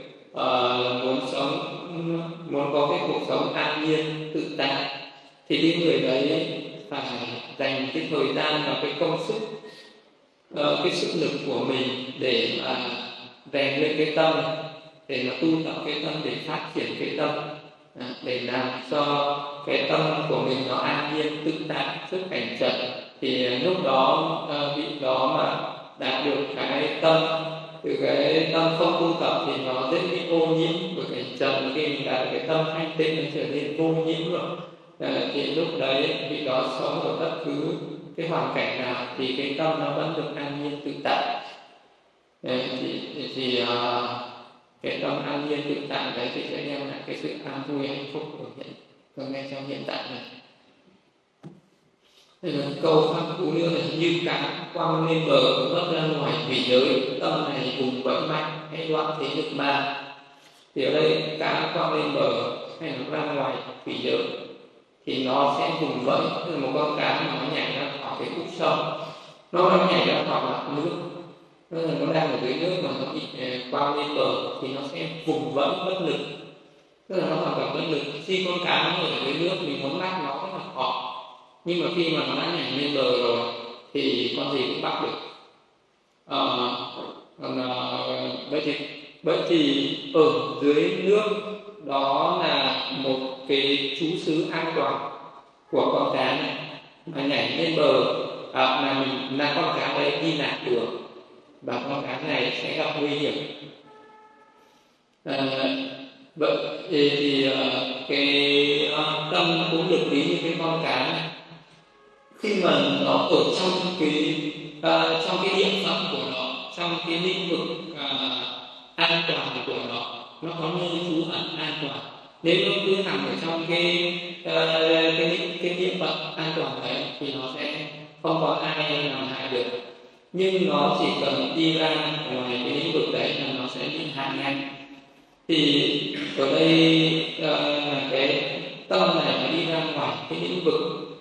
muốn có cái cuộc sống an nhiên tự tại. Thì cái người đấy phải dành cái thời gian và cái công sức, cái sức lực của mình để mà rèn luyện cái tâm, để mà tu tập cái tâm, để phát triển cái tâm, để làm cho cái tâm của mình nó an nhiên tự tại trước cảnh trần. Thì lúc đó vị đó mà đạt được cái tâm, từ cái tâm không tu tập thì nó dễ bị ô nhiễm của cảnh trần. Khi mình đạt được cái tâm thanh tịnh, nó trở nên vô nhiễm rồi, thì lúc đấy vị đó sống ở bất cứ cái hoàn cảnh nào thì cái tâm nó vẫn được an nhiên tự tại. Thì cái tâm an nhiên tự tại đấy thì sẽ đem lại cái sự an vui hạnh phúc của ngay trong hiện tại này. Đây là câu pháp cú nữa là: như cá quăng lên bờ vấp ra ngoài thủy giới, tâm này vùng vẫy mạnh hay đoạn thế lực ba. Thì ở đây cá quăng lên bờ hay nó ra ngoài thủy giới thì nó sẽ vùng vẫy, tức là một con cá mà nó nhảy ra khỏi cái khúc sông, nó nhảy ra khỏi mặt nước, tức là nó đang ở dưới nước mà nó bị quăng lên bờ thì nó sẽ vùng vẫy bất lực, tức là nó hoàn toàn bất lực. Khi con cá nó ở dưới nước mình muốn bắt nó rất là khó, nhưng mà khi mà nó đã nhảy lên bờ rồi thì con gì cũng bắt được. Vậy thì ở dưới nước đó là một cái trú xứ an toàn của con cá này, mà nhảy lên bờ là con cá đấy đi lạc đường và con cá này sẽ gặp nguy hiểm. Vậy thì cái tâm cũng được ví như cái con cá này, khi mà nó ở trong cái địa phận của nó, trong cái lĩnh vực an toàn của nó có nơi trú ẩn an toàn. Nếu nó cứ nằm ở trong cái địa phận an toàn đấy thì nó sẽ không có ai làm hại được. Nhưng nó chỉ cần đi ra ngoài cái lĩnh vực đấy là nó sẽ bị hại ngay. Thì ở đây cái tâm này nó đi ra ngoài cái lĩnh vực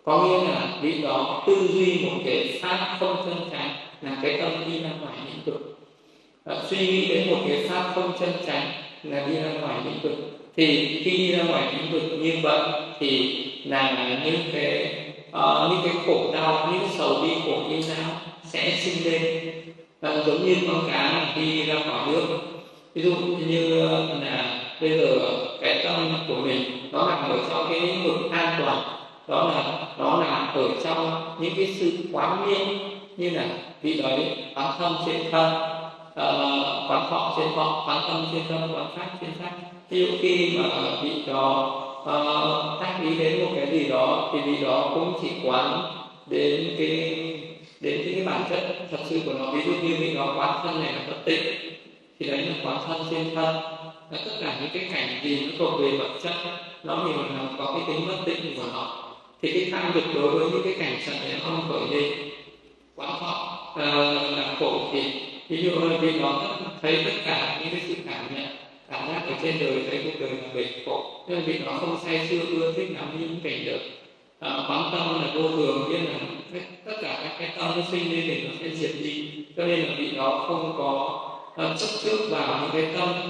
có nghĩa là vị đó tư duy một cái pháp không chân chánh, là cái tâm đi ra ngoài lĩnh vực. Suy nghĩ đến một cái pháp không chân chánh là đi ra ngoài lĩnh vực. Thì khi đi ra ngoài lĩnh vực như vậy thì là những cái khổ đau, những cái sầu bi khổ yêu não sẽ sinh lên. Giống như con cá đi ra khỏi nước, ví dụ như là bây giờ cái tâm của mình nó nằm ở trong cái lĩnh vực an toàn, đó là nó nằm ở trong những cái sự quán nhiên, như là vị đấy quán thân trên thân, quán thọ trên thọ, quán tâm trên tâm, quán pháp trên pháp. Ví dụ khi mà vị đó tác ý đến một cái gì đó thì vị đó cũng chỉ quán đến cái bản chất thật sự của nó. Ví dụ như vị đó quán thân này là bất tịnh thì đấy là quán thân trên thân. Tất cả những cái cảnh gì nó thuộc về vật chất, nó thì nó có cái tính bất tịnh của nó, thì cái tham dục đối với những cái cảnh trần này không khởi lên. Quán thọ là khổ thì ví dụ vì nó thấy tất cả những cái sự cảm nhận, cảm giác ở trên đời, thấy cuộc đời là bể khổ, nên vì nó không say sưa ưa thích lắm những cảnh đời. Quán tâm là vô thường, biết là tất cả các cái tâm nó sinh lên thì nó sẽ diệt đi, cho nên là vị đó không có chấp trước vào những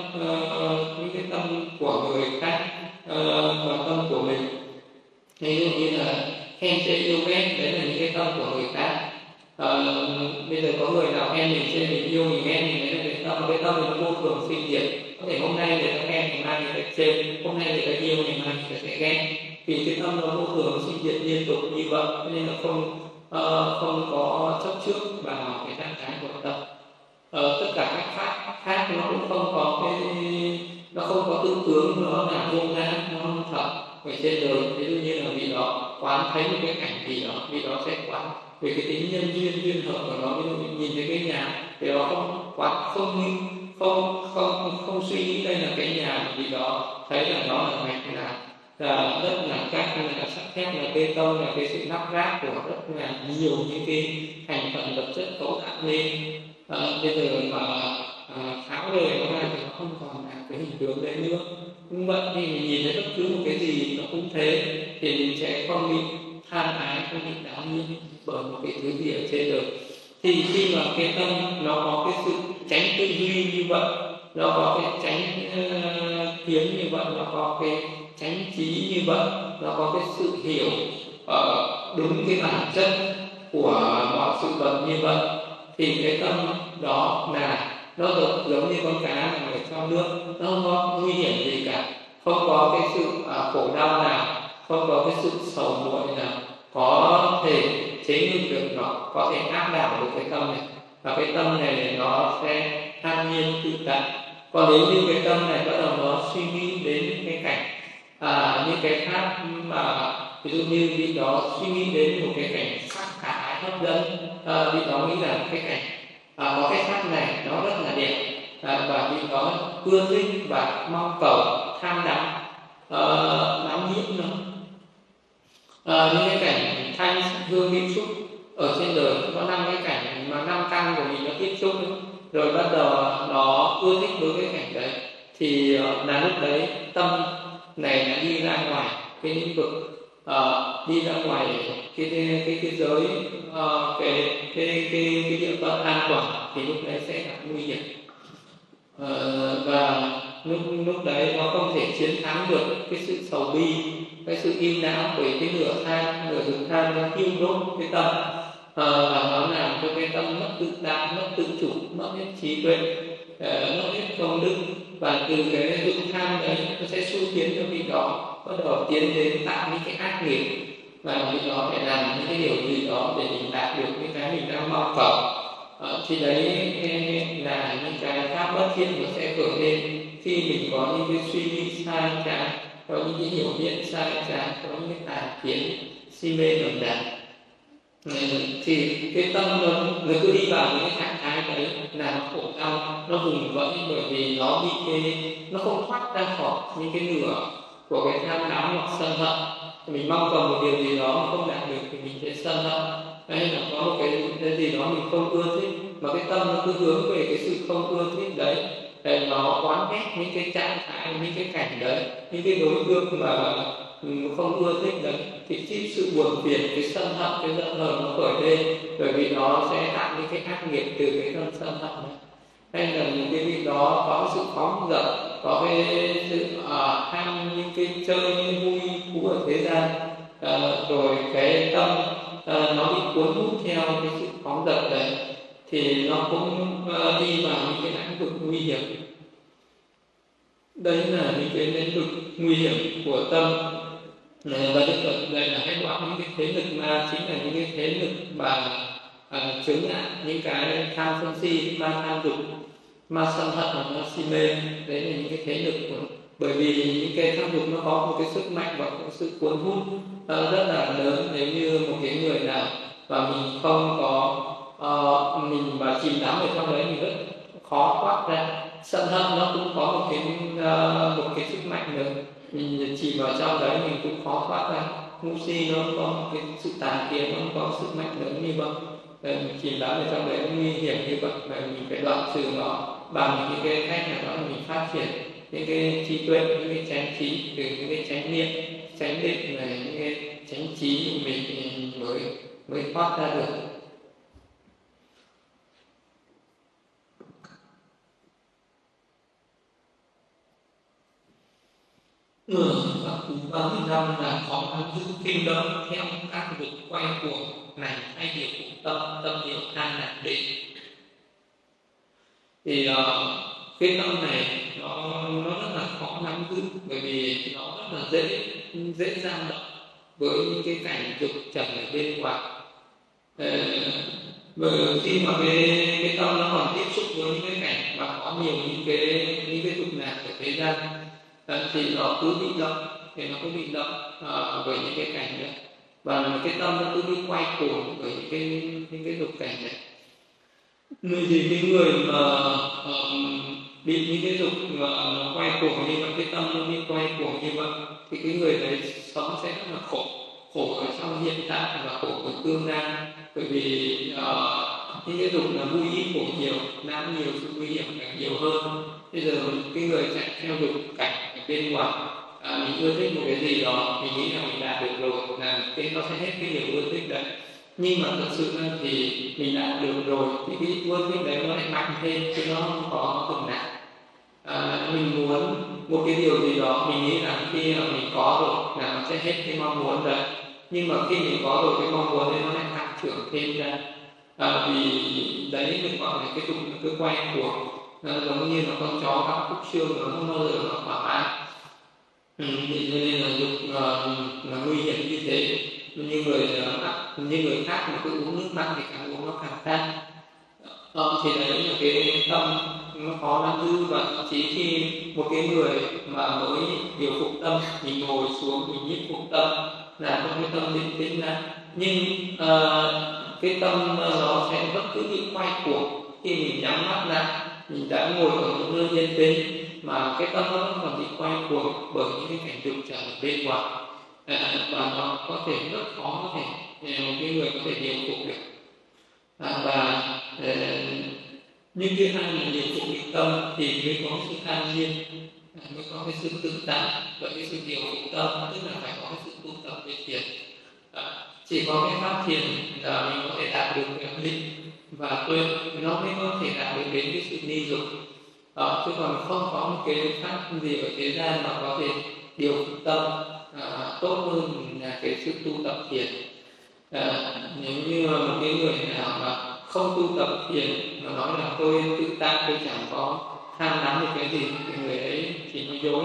cái tâm của người khác và tâm của mình. Ví dụ như là khen chê yêu ghét, đấy là những cái tâm của người khác. Bây giờ có người nào khen mình, chê mình, yêu mình, ghét mình, đấy là cái tâm nó vô thường sinh diệt. Có thể hôm nay người ta khen, ngày mai người ta chê, hôm nay người ta yêu, ngày mai người ta sẽ ghét. Vì cái tâm nó vô thường sinh diệt liên tục như vậy, nên là không có chấp trước vào cái trạng thái của tâm. Tất cả các pháp khác nó cũng không có tư tướng, nó là vô ngã, nó không thật ở trên đời. Ví dụ như là vị đó quán thấy một cái cảnh gì đó, vị đó sẽ quán về cái tính nhân duyên hợp của nó. Ví dụ nhìn thấy cái nhà thì đó không quán, không suy nghĩ đây là cái nhà, vị đó thấy là nó là gạch, là đất, là cát, là sắt thép, là bê tông, là cái sự lắp ráp của rất là nhiều những cái thành phần vật chất cấu tạo nên. Bây giờ mà tháo rời nó ra thì nó không còn là cái hình tướng đấy nữa. Nhưng vậy thì mình nhìn thấy bất cứ một cái gì nó cũng thế, thì mình sẽ không bị than ái, không bị đảo nhiên bởi một cái thứ gì ở trên đời. Thì khi mà cái tâm nó có cái sự tránh tư duy như vậy, nó có cái tránh kiến như vậy, nó có cái tránh trí như vậy, nó có cái sự hiểu đúng cái bản chất của mọi sự vật như vậy, thì cái tâm đó là nó giống như con cá nằm ở trong nước, nó không có nguy hiểm gì cả, không có cái sự khổ đau nào, không có cái sự sầu muộn nào có thể chế ngự được nó, có thể áp đảo được cái tâm này. Và cái tâm này nó sẽ an nhiên tự tại. Còn nếu như cái tâm này bắt đầu nó suy nghĩ đến những cái cảnh, những cái khác mà ví dụ như vị đó suy nghĩ đến một cái cảnh sắc khả ái hấp dẫn, vị đó nghĩ là cái cảnh có cái sắc này nó rất là đẹp, và vị đó ưa thích và mong cầu tham đắm nhiễm nó. Những cái cảnh thanh hương mỹ xúc ở trên đời có 5 cái cảnh mà 5 căn của mình nó tiếp xúc, rồi bắt đầu nó ưa thích đối với cảnh đấy, thì là lúc đấy tâm này đã đi ra ngoài cái lĩnh vực, đi ra ngoài cái giới, cái địa phận an toàn, thì lúc đấy sẽ gặp nguy hiểm. Và lúc đấy nó không thể chiến thắng được cái sự sầu bi, cái sự yêu não, bởi cái nửa hực tham nó thiêu đốt cái tâm, và nó làm cho cái tâm mất tự tại, mất tự chủ, mất hết trí tuệ, mất hết công đức. Và từ cái hực tham đấy nó sẽ xui khiến cho vị đó bắt đầu tiến đến tạo những cái ác nghiệp, và vị đó phải làm những cái điều gì đó để mình đạt được những cái mình đang mong cầu. Thì đấy là những cái pháp bất thiện nó sẽ khởi lên khi mình có những cái suy nghĩ sai trái, có những cái hiểu biết sai trái, có những cái tà kiến si mê lầm đạt. Thì cái tâm nó cứ đi vào những cái trạng thái đấy là nó khổ đau, nó vùng vẫy, bởi vì nó bị nó không thoát ra khỏi những cái nửa của cái tham đắm hoặc sân hận. Mình mong cầu một điều gì đó mà không đạt được thì mình sẽ sân hận, hay là có một cái gì đó mình không ưa thích, mà cái tâm nó cứ hướng về cái sự không ưa thích đấy, để nó quán ghét những cái trạng thái, những cái cảnh đấy, những cái đối tượng mà không ưa thích đấy, thì cái sự buồn phiền, cái sân hận, cái giận hờn nó khởi lên, bởi vì nó sẽ tạo những cái ác nghiệp từ cái cơn sân hận này. Hay là những cái vị đó có sự phóng dật, có cái sự ham những cái chơi những vui thú ở thế gian, rồi cái tâm nó bị cuốn hút theo cái sự phóng dật đấy, thì nó cũng đi vào những cái lĩnh vực nguy hiểm. Đấy là những cái lĩnh vực nguy hiểm của tâm. Và Đức Phật đây là hãy gọi những cái thế lực ma chính là những cái thế lực mà chướng ngại những cái tham sân si, ma tham dục, ma sân hận và ma si mê. Đấy là những cái thế lực của, bởi vì những cái tham dục nó có một cái sức mạnh và một sự cuốn hút rất là lớn. Nếu như một cái người nào và mình không có mình mà chìm đắm ở trong đấy, mình rất khó thoát ra. Sân hận nó cũng có một cái sức mạnh nữa, mình chìm vào trong đấy mình cũng khó thoát ra. Ngu si nó có một cái sự tàn kiến, nó có sức mạnh lớn như vậy. Mình chìm đắm ở trong đấy nó nguy hiểm như vậy, mà mình phải đoạn trừ nó bằng những cái cách nào đó là mình phát triển những cái trí tuệ, những cái chánh trí, từ những cái chánh niệm, chánh định này, những cái chánh trí của mình thì mới thoát ra được. Và cú 35 là có nắm giữ kinh đông theo các vực quay cuồng này hay điều cụ tâm điều an lạc định. Thì cái tâm này nó rất là khó nắm giữ, bởi vì nó rất là dễ dao động với những cái cảnh dục trần ở bên ngoài. Bởi khi mà cái tâm nó còn tiếp xúc với những cái cảnh mà có nhiều những cái dục lạc ở thế gian, thì nó cứ bị động, bởi những cái cảnh đấy, và cái tâm nó cứ bị quay cuồng bởi những cái dục cảnh này. Người gì cái người mà bị những cái dục nó quay cuồng như vậy, cái tâm nó bị quay cuồng như vậy, thì cái người đấy sống sẽ rất là khổ ở trong hiện tại và khổ ở tương lai. Bởi vì những cái dục là vui ít khổ nhiều, nam nhiều, sự nguy hiểm càng nhiều hơn. Bây giờ cái người chạy theo dục cảnh ở bên ngoài, mình ưa thích một cái gì đó, mình nghĩ là mình đạt được rồi, là cái nó sẽ hết cái điều ưa thích đấy. Nhưng mà thật sự thì mình đạt được rồi thì cái ưa thích đấy nó lại mạnh thêm, chứ nó không có dừng lại. Mình muốn một cái điều gì đó, mình nghĩ rằng khi mà mình có rồi là nó sẽ hết cái mong muốn đấy. Nhưng mà khi mình có rồi, cái mong muốn đấy nó lại tăng trưởng thêm ra. Vì đấy mình gọi là cái dục nó cứ quay cuồng, nó giống như là con chó gặp khúc xương, nó không bao giờ nó thỏa mãn. Cho nên là dục là nguy hiểm như thế. Như người khác mà cứ uống nước mặn thì càng uống nó càng khát. Thì đấy là cái tâm nó khó nắm giữ. Và chỉ khi một cái người mà mới điều phục tâm, mình ngồi xuống mình nhiếp phục tâm, là cho cái tâm định tĩnh lại, nhưng cái tâm nó sẽ vẫn cứ bị quay cuồng. Khi mình nhắm mắt lại, mình đã ngồi ở một nơi yên tĩnh mà cái tâm nó vẫn còn bị quay cuồng bởi những cái cảnh dục trần ở bên ngoài, và nó có thể rất khó có thể một cái người có thể điều phục được. Và nhưng thứ hai là điều phục định tâm thì mới có sự an nhiên, mới có cái sự tự tại. Vậy cái sự điều phục tâm tức là phải có cái sự tu tập về thiền. Chỉ có cái pháp thiền là mình có thể đạt được cái định và tuệ, nó mới có thể đạt được đến cái sự ni dục. Chứ còn không có một cái pháp gì ở thế gian mà có thể điều phục tâm tốt hơn là cái sự tu tập thiền. Nếu như một cái người nào mà không tu tập thiền mà nói là tôi tự tại, tôi chẳng có tham đắm được cái gì, thì người ấy chỉ nói dối.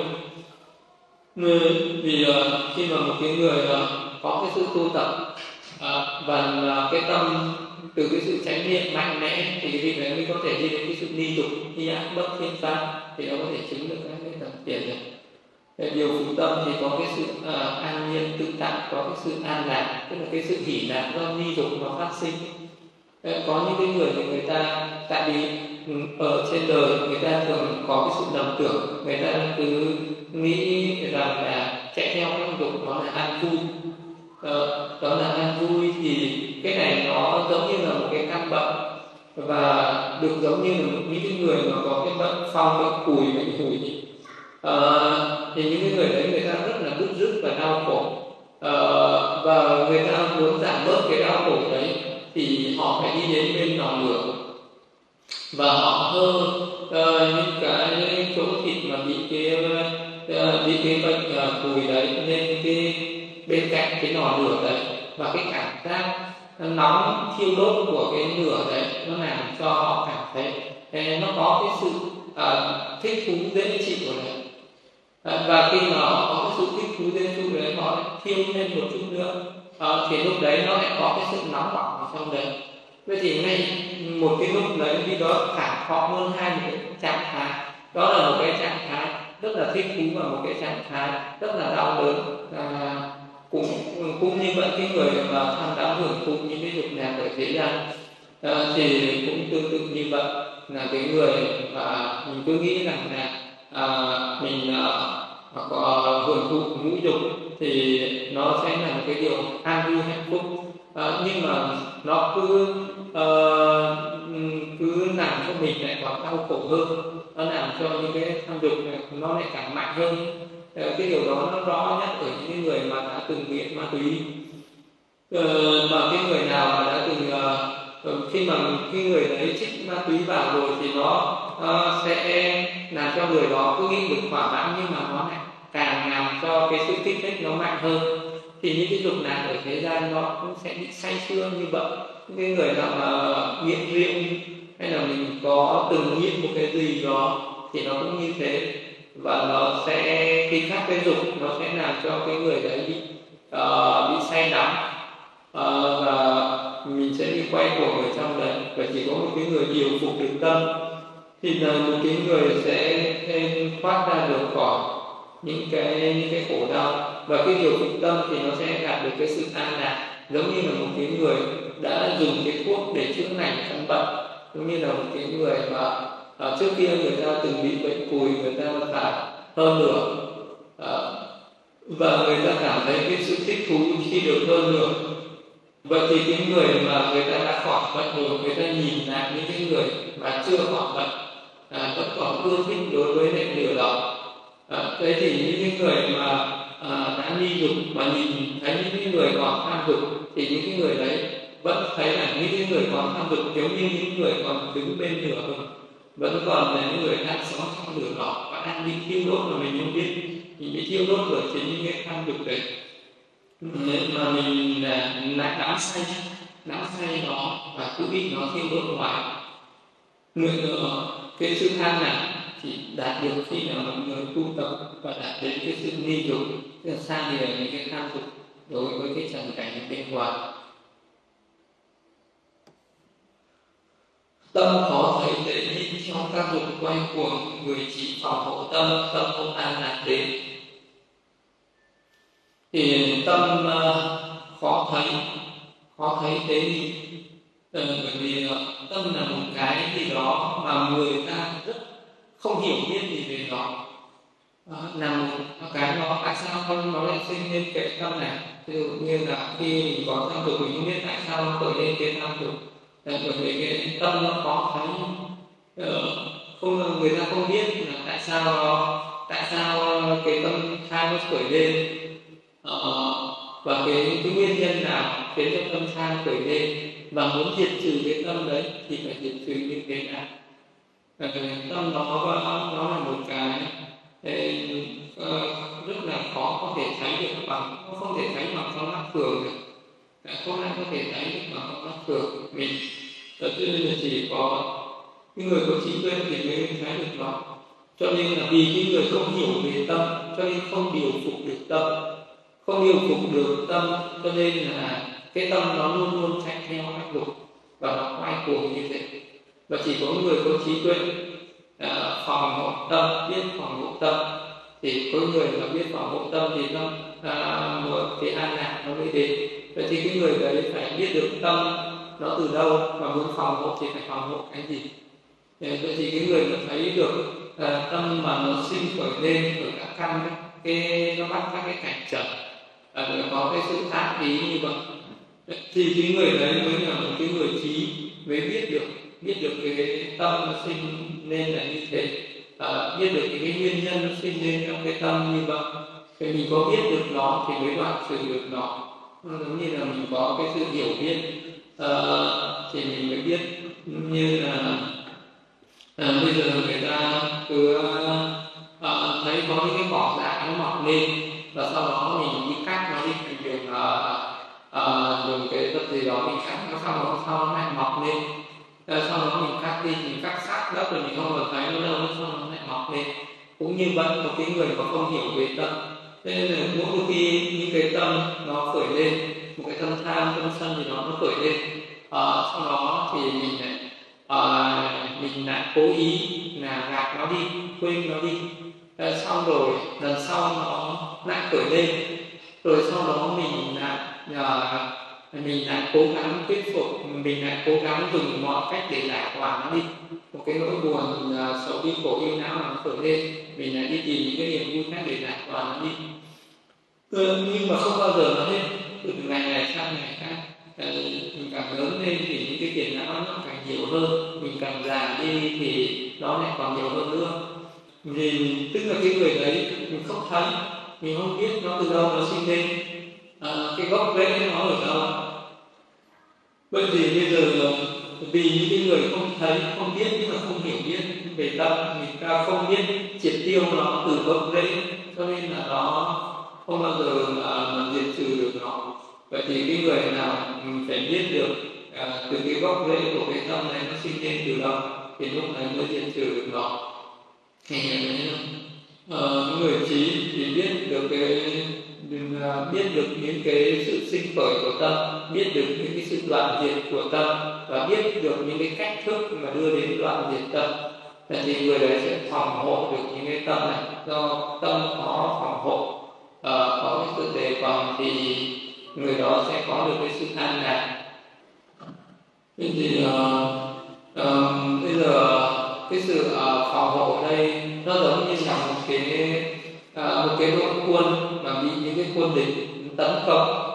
Vì khi mà một cái người có cái sự tu tập và cái tâm từ cái sự chánh niệm mạnh mẽ, thì cái vị đấy mới có thể đi đến cái sự ni dục, ni ác bất thiên pháp, thì nó có thể chứng được các cái tầng thiền được. Điều phục tâm thì có cái sự an nhiên tự tại, có cái sự an lạc, tức là cái sự hỷ lạc do ni dục mà phát sinh. Có những cái người ta tại vì ở trên đời người ta thường có cái sự lầm tưởng, người ta cứ nghĩ rằng là chạy theo cái dục đó là an vui. Đó là an vui, thì cái này nó giống như là một cái căn bệnh, và được giống như là những cái người mà có cái bệnh phong, bệnh cùi, bệnh hủi, thì những cái người đấy người ta rất là bứt rứt và đau khổ. Và người ta muốn giảm bớt cái đau khổ đấy thì họ phải đi đến bên lò lửa và họ hơ những cái chỗ thịt mà bị cái bệnh cùi đấy lên cái bên cạnh cái lò lửa đấy, và cái cảm giác nóng thiêu đốt của cái lửa đấy nó làm cho họ cảm thấy nó có cái sự thích thú dễ chịu ở đấy. Và khi mà họ có cái sự thích thú dễ chịu đấy, họ thiêu lên một chút nữa thì lúc đấy nó lại có cái sự nóng bỏng ở trong đấy. Vậy thì ngay một cái lúc đấy khi đó thả họ hơn hai một cái trạng thái, đó là một cái trạng thái rất là thích thú và một cái trạng thái rất là đau đớn. Cũng như vậy, cái người mà tham đắm hưởng thụ những cái dục lạc ở thế gian thì cũng tương tự như vậy, là cái người mà mình cứ nghĩ rằng là mình có hưởng thụ ngũ dục thì nó sẽ là một cái điều an vui hạnh phúc, nhưng mà nó cứ làm cho mình lại còn đau khổ hơn, nó làm cho những cái tham dục này nó lại càng mạnh hơn. Cái điều đó nó rõ nhất ở những người mà đã từng nghiện ma túy. Mà cái người nào mà đã từng khi mà cái người đấy trích ma túy vào rồi thì nó sẽ làm cho người đó cứ nghĩ được thỏa mãn, nhưng mà nó lại càng làm cho cái sự kích thích nó mạnh hơn. Thì những cái dục lạc ở thế gian nó cũng sẽ bị say sưa như vậy. Những cái người nào mà nghiện rượu hay là mình có từng nghiện một cái gì đó thì nó cũng như thế, và nó sẽ khi khác cái dục nó sẽ làm cho cái người đấy bị say đắm, và mình sẽ bị quay cuồng ở trong đấy. Và chỉ có một cái người điều phục được tâm thì là một cái người sẽ thoát ra được khỏi những cái khổ đau, và cái điều phục tâm thì nó sẽ đạt được cái sự an lạc, giống như là một cái người đã dùng cái thuốc để chữa lành căn bệnh, giống như là một cái người mà trước kia người ta từng bị bệnh cùi, người ta phải hơn nữa và người ta cảm thấy cái sự thích thú khi được hơn nữa. Vậy thì cái người mà người ta đã khỏi bệnh rồi, người ta nhìn lại những cái người mà chưa khỏi bệnh vẫn còn ưa thích đối với lại lửa đỏ. Thế thì những cái người mà đã ly dục mà nhìn thấy những cái người còn tham dục thì những cái người đấy vẫn thấy là những cái người còn tham dục giống như những người còn đứng bên lửa rồi, vẫn còn là những người đang sống trong lửa đỏ và đang bị thiêu đốt mà mình không biết. Mình bị thiêu đốt bởi chính những cái tham dục đấy, mà mình lại đắm say nó và cứ bị nó thiêu đốt hoài. Người nữa, cái sự tham này chỉ đạt được khi nào một người tu tập và đạt đến cái sự ly dục, tức là xa lìa những cái tham dục đối với cái trần cảnh bên ngoài. Tâm khó thấy để nhìn trong các dục quay cuồng, người chỉ phòng hộ tâm không an lạc đến. Thì tâm khó thấy thế đi, bởi vì tâm là một cái gì đó mà người ta rất không hiểu biết gì về nó, là một cái nó tại sao nó lại sinh lên cái tâm này. Ví dụ như là khi mình có tham dục mình không biết tại sao nó khởi lên cái tham dục, bởi vì cái tâm nó khó thấy, không người ta không biết là tại sao cái tâm tham nó khởi lên, và cái nguyên nhân nào khiến cho tâm tham khởi lên, và muốn diệt trừ cái tâm đấy thì phải diệt trừ như thế nào. Tâm nó là một cái rất là khó có thể thấy được bằng, không thể thấy bằng con mắt thường được, không ai có thể thấy được bằng con mắt thường. Mình tất nhiên là chỉ có cái người có trí tuệ thì mới thấy được nó. Cho nên là vì cái người không hiểu về tâm, cho nên không điều phục được tâm, cho nên là cái tâm nó luôn luôn chạy theo áp lực và nó quay cuồng như thế. Và chỉ có người có trí tuệ phòng hộ tâm, biết phòng hộ tâm, thì có người mà biết phòng hộ tâm thì một cái an lạc nó mới đến. Vậy thì cái người đấy phải biết được tâm nó từ đâu, và muốn phòng hộ thì phải phòng hộ cái gì. Vậy thì cái người mà thấy được tâm mà nó sinh khởi lên ở các căn nó bắt các cái cảnh trở, có cái sự tác ý như vậy, thì cái người đấy mới là một cái người trí, mới biết được cái tâm nó sinh lên là như thế, biết được cái nguyên nhân nó sinh lên trong cái tâm như vậy, thì mình có biết được nó thì mới đoạn trừ được nó. Giống như là mình có cái sự hiểu biết thì mình mới biết. Như là bây giờ người ta cứ thấy có những cái cỏ dại nó mọc lên, và sau đó mình đi cắt nó đi, mình dùng cái vật gì đó mình cắt nó, sau nó lại mọc lên. Sau đó mình cắt đi, mình cắt sát đất rồi mình không còn thấy nó đâu, sau đó nó lại mọc lên. Cũng như vậy, một cái người mà không hiểu về tâm, thế nên là mỗi khi những cái tâm nó khởi lên, một cái tâm tham, tâm sân gì đó nó khởi lên, sau đó thì mình lại cố ý là gạt nó đi, quên nó đi. Xong rồi lần sau nó lại khởi lên, rồi sau đó mình lại cố gắng thuyết phục, mình lại cố gắng dùng mọi cách để giải tỏa nó đi. Một cái nỗi buồn xấu đi, khổ yêu não nó khởi lên, mình lại đi tìm những cái niềm vui khác để giải tỏa nó đi. Nhưng mà không bao giờ nó hết, từ ngày này sang ngày khác. Mình càng lớn lên thì những cái phiền não nó càng nhiều hơn, mình càng già đi thì nó lại còn nhiều hơn nữa. Tức là cái người đấy mình không thấy, mình không biết nó từ đâu nó sinh lên, cái gốc rễ nó ở đâu. Bởi vì bây giờ vì những cái người không thấy, không biết, nhưng mà không hiểu biết về tâm, người ta không biết triệt tiêu nó từ gốc rễ, cho nên là nó không bao giờ mà diệt trừ được nó. Vậy thì cái người nào mình phải biết được từ cái gốc rễ của cái tâm này nó sinh lên từ đâu, thì lúc này mới diệt trừ được nó. Thì những người trí thì biết được những cái sự sinh khởi của tâm, biết được những cái sự đoạn diệt của tâm, và biết được những cái cách thức mà đưa đến đoạn diệt tâm. Thì người đấy sẽ phòng hộ được những cái tâm này. Do tâm có phòng hộ, có cái sự đề phòng, thì người đó sẽ có được cái sự an lạc. Thế thì bây giờ cái sự phòng hộ ở đây nó giống như là một cái đội quân mà bị những cái quân địch tấn công,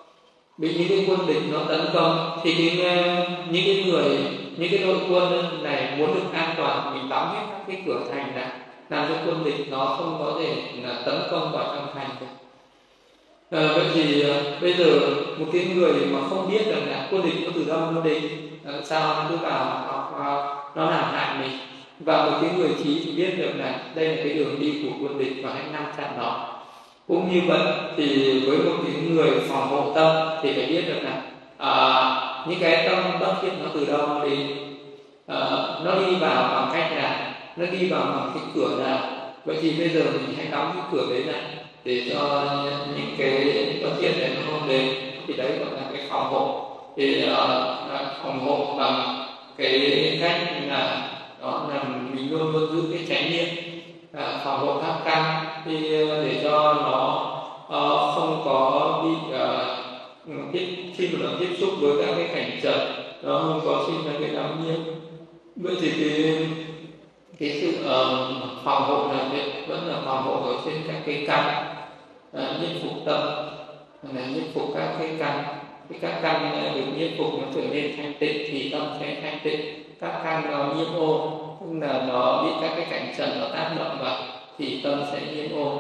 nó tấn công, thì những cái đội quân này muốn được an toàn, mình đóng hết các cái cửa thành lại, làm cho quân địch nó không có thể là tấn công vào trong thành được. Vậy thì bây giờ một cái người mà không biết rằng là quân địch nó từ đâu nó đến, sao nó cứ vào nó làm hại mình, và một cái người trí thì biết được là đây là cái đường đi của quân địch và hãy ngăn chặn nó. Cũng như vậy thì với một cái người phòng hộ tâm thì phải biết được là những cái tâm bất thiện nó từ đâu nó đến, nó đi vào bằng cách nào, nó đi vào bằng cái cửa nào. Vậy thì bây giờ mình hãy đóng cái cửa đấy lại để cho những cái bất thiện này nó không đến, thì đấy gọi là cái phòng hộ. Thì phòng hộ bằng cái cách là đó là mình luôn luôn giữ cái chánh niệm, phòng hộ các căn, thì để cho nó không có bị khi mà nó tiếp xúc với các cái cảnh trần, nó không có sinh ra cái đam nhiễm. Vậy thì cái sự phòng hộ này vẫn là phòng hộ ở trên các cái căn, nhiếp phục tâm, là nhiếp phục các cái căn. Khi các căn được nhiếp phục nó trở nên thanh tịnh thì tâm sẽ thanh tịnh. Các căn nó nhiễm ô, tức là nó bị các cái cảnh trần nó tác động vào thì tâm sẽ nhiễm ô.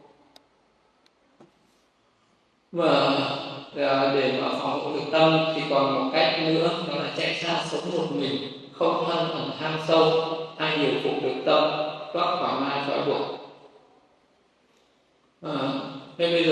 Và để mà phòng hộ được tâm thì còn một cách nữa, đó là chạy xa sống một mình, không thân ẩn tham sâu, ai điều phục được tâm, thoát khỏi ma trói buộc. Thế bây giờ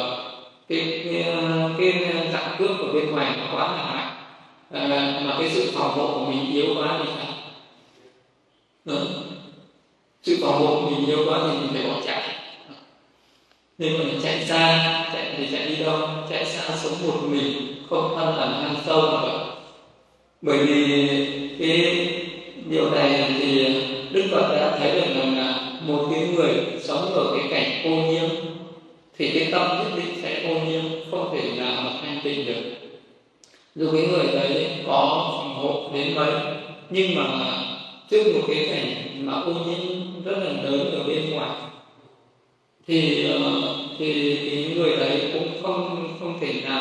cái dạng cướp ở bên ngoài nó quá là mạnh, mà cái sự phòng hộ của mình yếu quá thì sao? Sự phòng hộ của mình yếu quá thì mình phải bỏ chạy. Nên mà chạy xa, chạy đi đâu? Chạy xa sống một mình, không thân ẩn tham sâu mà vậy. Bởi vì cái điều này thì Đức Phật đã thấy được rằng là một cái người sống ở cái cảnh ô nhiễm thì cái tâm nhất định sẽ ô nhiễm, không thể nào mà thanh tịnh được. Dù cái người đấy có phòng hộ đến mấy, nhưng mà trước một cái cảnh mà ô nhiễm rất là lớn ở bên ngoài thì cái người đấy cũng không thể nào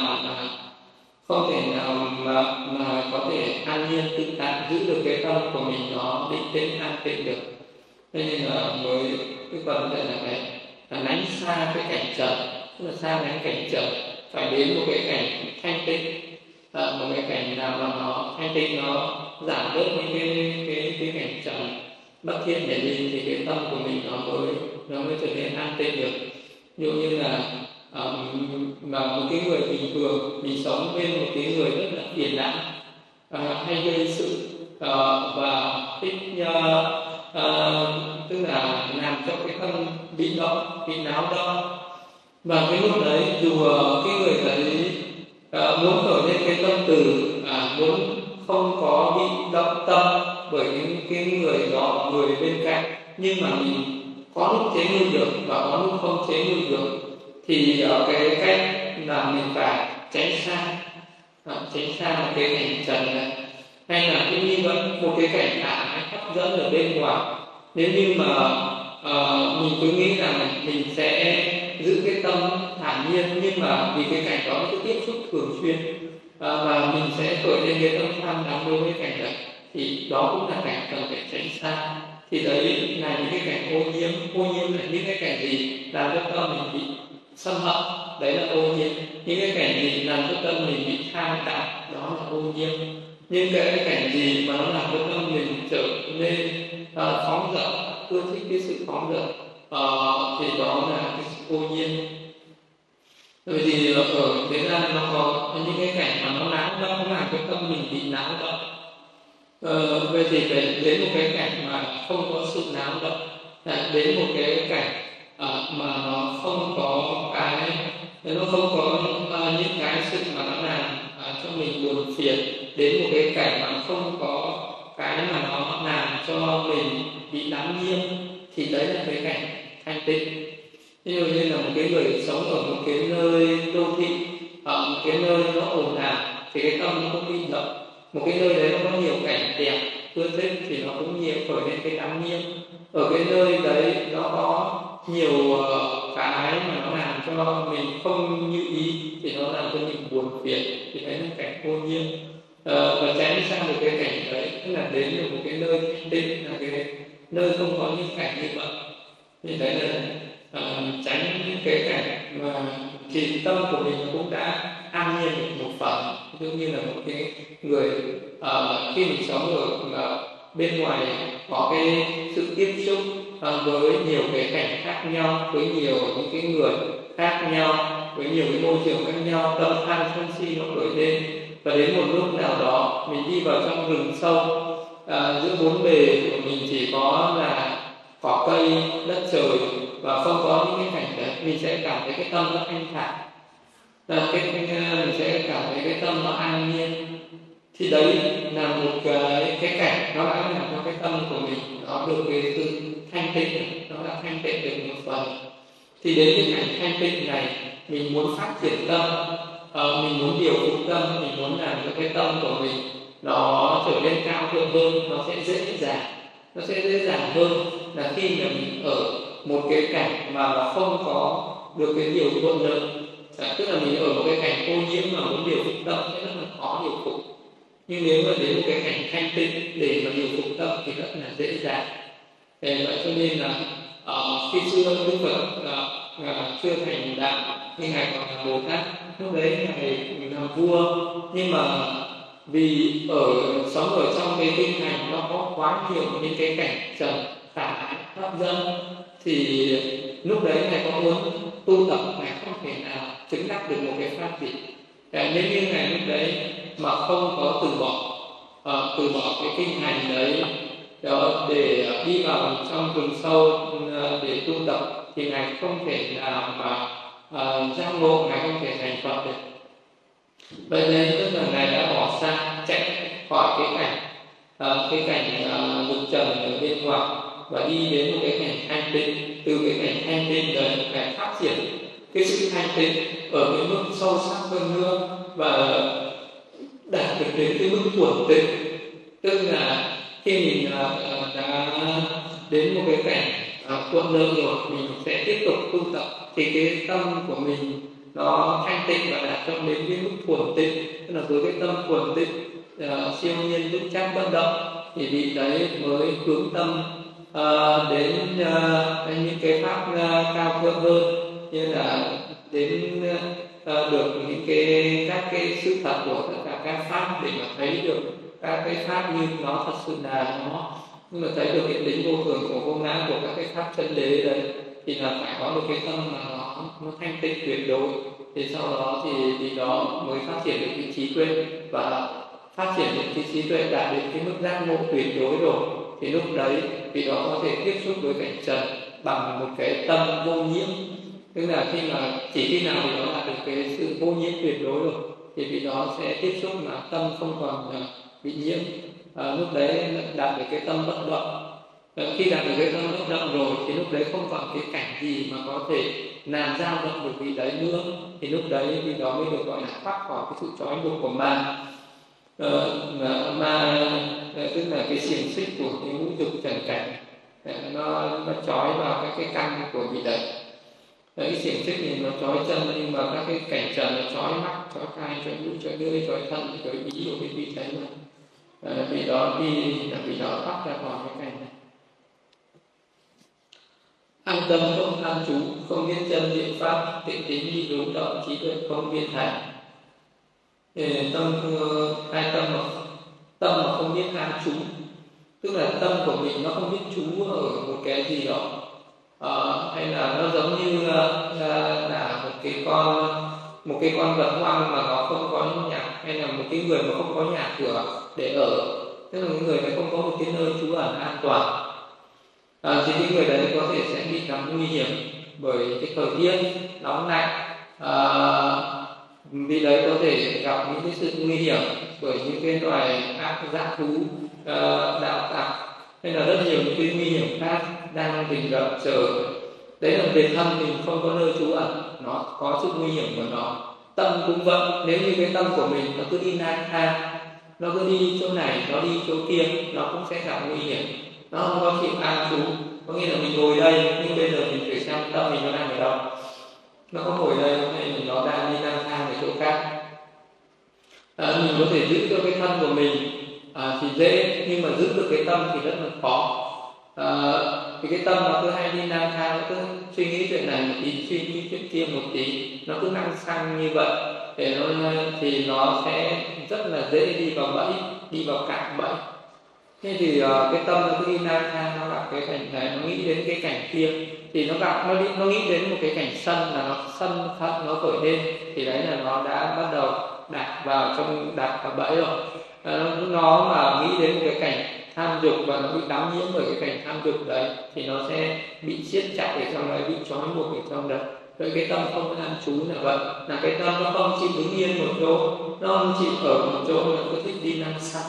mà có thể an nhiên tự tại giữ được cái tâm của mình nó định tĩnh an tịnh được. Thế nên là mới cái phần đây là lánh xa cái cảnh trần, tức là xa lánh cảnh trần, phải đến một cái cảnh thanh tịnh, một cái cảnh nào mà nó thanh tịnh, nó giảm bớt những cái cảnh trần bất thiện để đi, thì cái tâm của mình nó mới trở nên an tịnh được. Ví dụ như là mà một cái người bình thường mình sống bên một cái người rất là phiền não, hay gây sự, và thích tức là làm cho cái tâm bị động, bị náo động. Và cái lúc đấy dù cái người đấy muốn khởi lên cái tâm từ, muốn không có bị động tâm bởi những cái người đó, người bên cạnh, nhưng mà mình có lúc chế ngự được và có lúc không chế ngự được, thì cái cách là mình phải tránh xa một cái cảnh trần này, hay là cũng như vậy, một cái cảnh ảo hấp dẫn ở bên ngoài. Nếu như mà mình cứ nghĩ rằng mình sẽ giữ cái tâm thản nhiên, nhưng mà vì cái cảnh đó nó cứ tiếp xúc thường xuyên, và mình sẽ khởi lên cái tâm tham đắm đối với cảnh đấy, thì đó cũng là cảnh cần phải tránh xa. Thì đấy là những cái cảnh ô nhiễm. Ô nhiễm là những cái cảnh gì làm cho tâm mình bị xâm hận, đấy là ô nhiễm. Những cái cảnh gì làm cho tâm mình bị tham đắm, đó là ô nhiễm. Nhưng cái cảnh gì mà nó làm cho tâm mình trở nên phóng dật, ưa thích cái sự phóng dật, thì đó là cái sự ô nhiễm. Bởi vì ở thế gian nó có những cái cảnh mà nó náo động, nó làm cho tâm mình bị náo động. Vậy thì phải đến một cái cảnh mà không có sự náo động, đến một cái cảnh mà nó không có những cái sự mà nó làm cho mình buồn phiền, đến một cái cảnh mà không có cái mà nó làm cho mình bị đắm nhiễm, thì đấy là cái cảnh thanh tịnh. Ví dụ như là một cái người sống ở một cái nơi đô thị, ở một cái nơi nó ồn ào, thì cái tâm nó cũng bị động. Một cái nơi đấy nó có nhiều cảnh đẹp ưa thích thì nó cũng nhiều khởi lên cái đắm nhiễm. Ở cái nơi đấy nó có nhiều cái mà nó làm cho mình không như ý, thì nó làm cho mình buồn phiền, thì đấy là cảnh ô nhiễm. Và tránh sang được cái cảnh đấy, tức là đến được một cái nơi thanh tịnh, là cái nơi không có những cảnh như vậy. Thì đấy là tránh những cái cảnh mà thì tâm của mình cũng đã an nhiên được một phần. Ví dụ như là một cái người khi mình sống ở bên ngoài có cái sự tiếp xúc với nhiều cái cảnh khác nhau, với nhiều những cái người khác nhau, với nhiều cái môi trường khác nhau, tâm tham sân si nó khởi lên, và đến một lúc nào đó mình đi vào trong rừng sâu, giữa bốn bề của mình chỉ có là cỏ cây, đất trời, và không có những cái cảnh đấy, mình sẽ cảm thấy cái tâm nó thanh thản, mình sẽ cảm thấy cái tâm nó an nhiên. Thì đấy là một cái cảnh nó đã làm cho cái tâm của mình nó được cái sự thanh tịnh, nó đã thanh tịnh được một phần. Thì đến cái cảnh thanh tịnh này, mình muốn phát triển tâm, mình muốn điều phục tâm, mình muốn làm cho cái tâm của mình nó trở nên cao thượng hơn, nó sẽ dễ dàng hơn là khi mà mình ở một cái cảnh mà nó không có được cái điều thuận lợi. Tức là mình ở một cái cảnh ô nhiễm mà muốn điều phục tâm sẽ rất là khó điều phục. Nhưng nếu mà đến một cái cảnh thanh tịnh để mà điều phục tâm thì rất là dễ dàng. Vậy cho nên là khi xưa Đức Phật chưa thành đạo, nhưng ngài còn là Bồ Tát, lúc đấy ngài làm vua, nhưng mà vì sống ở trong cái kinh thành nó có quá nhiều những cái cảnh trần khả ái hấp dẫn, thì lúc đấy ngài có muốn tu tập, ngài không thể nào chứng đắc được một cái pháp gì. Nếu như ngài lúc đấy mà không có từ bỏ cái kinh hành đấy để đi vào trong rừng sâu để tu tập, thì ngài không thể nào mà giác ngộ, ngài không thể thành Phật được. Vậy nên tức là ngài đã bỏ xa, chạy khỏi cái cảnh dục trần ở bên ngoài, và đi đến một cái cảnh thanh tịnh. Từ cái cảnh thanh tịnh đấy, ngài phát triển cái sự thanh tịnh ở cái mức sâu sắc hơn nữa, và đạt được đến cái mức thuần tịnh. Tức là khi mình đã đến một cái cảnh thuận lợi rồi, mình sẽ tiếp tục tu tập, thì cái tâm của mình nó thanh tịnh và đạt cho đến cái mức thuần tịnh. Tức là với cái tâm thuần tịnh siêu nhiên vững chắc bất động, thì vị đấy mới hướng tâm đến những cái pháp cao thượng hơn, như là đến được những các cái sự thật của tất cả các pháp, để mà thấy được các cái pháp như nó thật sự là nó, nhưng mà thấy được hiện tính vô thường của vô ngã của các cái pháp chân đế đấy, thì là phải có được cái tâm mà nó thanh tịnh tuyệt đối, thì sau đó thì đó mới phát triển được cái trí tuệ, và phát triển được cái trí tuệ đạt đến cái mức giác ngộ tuyệt đối rồi, thì lúc đấy thì đó có thể tiếp xúc với cảnh trần bằng một cái tâm vô nhiễm. Tức là chỉ khi nào thì nó đạt được cái sự vô nhiễm tuyệt đối rồi, thì vì đó sẽ tiếp xúc mà tâm không còn bị nhiễm. Lúc đấy đạt được cái tâm bất động. Khi đạt được cái tâm bất động rồi thì lúc đấy không còn cái cảnh gì mà có thể làm dao động được vị đấy nữa, thì lúc đấy thì đó mới được gọi là thoát khỏi cái sự trói buộc của ma. Tức là cái xiềng xích của cái ngũ dục trần cảnh, nó trói vào các cái căn của vị đấy. Cái xiềng xích này nó trói chân, nhưng mà các cái cảnh trần nó trói mắt, trói tai, trói mũi, trói lưỡi, trói thân, trói ý của cái vị đấy mà. Vì đó vì đó thoát ra khỏi cái cảnh này. An tâm không an trú, không biết chân diệu pháp, tịnh tín đi đúng động, trí tuệ không biên thành. Tâm mà không biết an trú, tức là tâm của mình nó không biết trú ở một cái gì đó, hay là nó giống như là một cái con vật hoang mà nó không có nhà, hay là một cái người mà không có nhà cửa để ở, tức là người này không có một cái nơi trú ẩn an toàn. Thì cái người đấy có thể sẽ bị gặp nguy hiểm bởi cái thời tiết nóng lạnh, vì đấy có thể gặp những cái sự nguy hiểm bởi những cái loài ác dã thú, đạo tặc, hay là rất nhiều những cái nguy hiểm khác đang rình rập chờ. Đấy là về thân mình không có nơi trú ẩn, nó có sự nguy hiểm của nó. Tâm cũng vậy, nếu như cái tâm của mình nó cứ đi lang thang, nó cứ đi chỗ này, nó đi chỗ kia, nó cũng sẽ gặp nguy hiểm. Nó không có chịu an trú, có nghĩa là mình ngồi đây, nhưng bây giờ mình phải xem tâm mình nó đang ở đâu. Nó có ngồi đây hay là nó đang đi lang thang ở chỗ khác. Mình có thể giữ cho cái thân của mình thì dễ, nhưng mà giữ được cái tâm thì rất là khó. Thì cái tâm nó cứ hay đi lang thang, nó cứ suy nghĩ chuyện này một tí, suy nghĩ chuyện kia một tí, nó cứ năng xăng như vậy, thì nó sẽ rất là dễ đi vào bẫy, đi vào cạm bẫy. Thế thì cái tâm nó cứ đi lang thang, nó gặp cái cảnh này, nó nghĩ đến cái cảnh kia, thì nó nghĩ đến một cái cảnh sân, là nó sân thận nó khởi lên, thì đấy là nó đã bắt đầu đặt vào bẫy rồi. Nó mà nghĩ đến một cái cảnh tham dục và nó bị đắm nhiễm bởi cái cảnh tham dục đấy, thì nó sẽ bị siết chặt ở trong đấy, bị trói buộc ở trong đấy. Vậy cái tâm không an trú là vậy, là cái tâm nó không chịu đứng yên một chỗ, nó không chịu ở một chỗ, nó cứ thích đi năng xăng.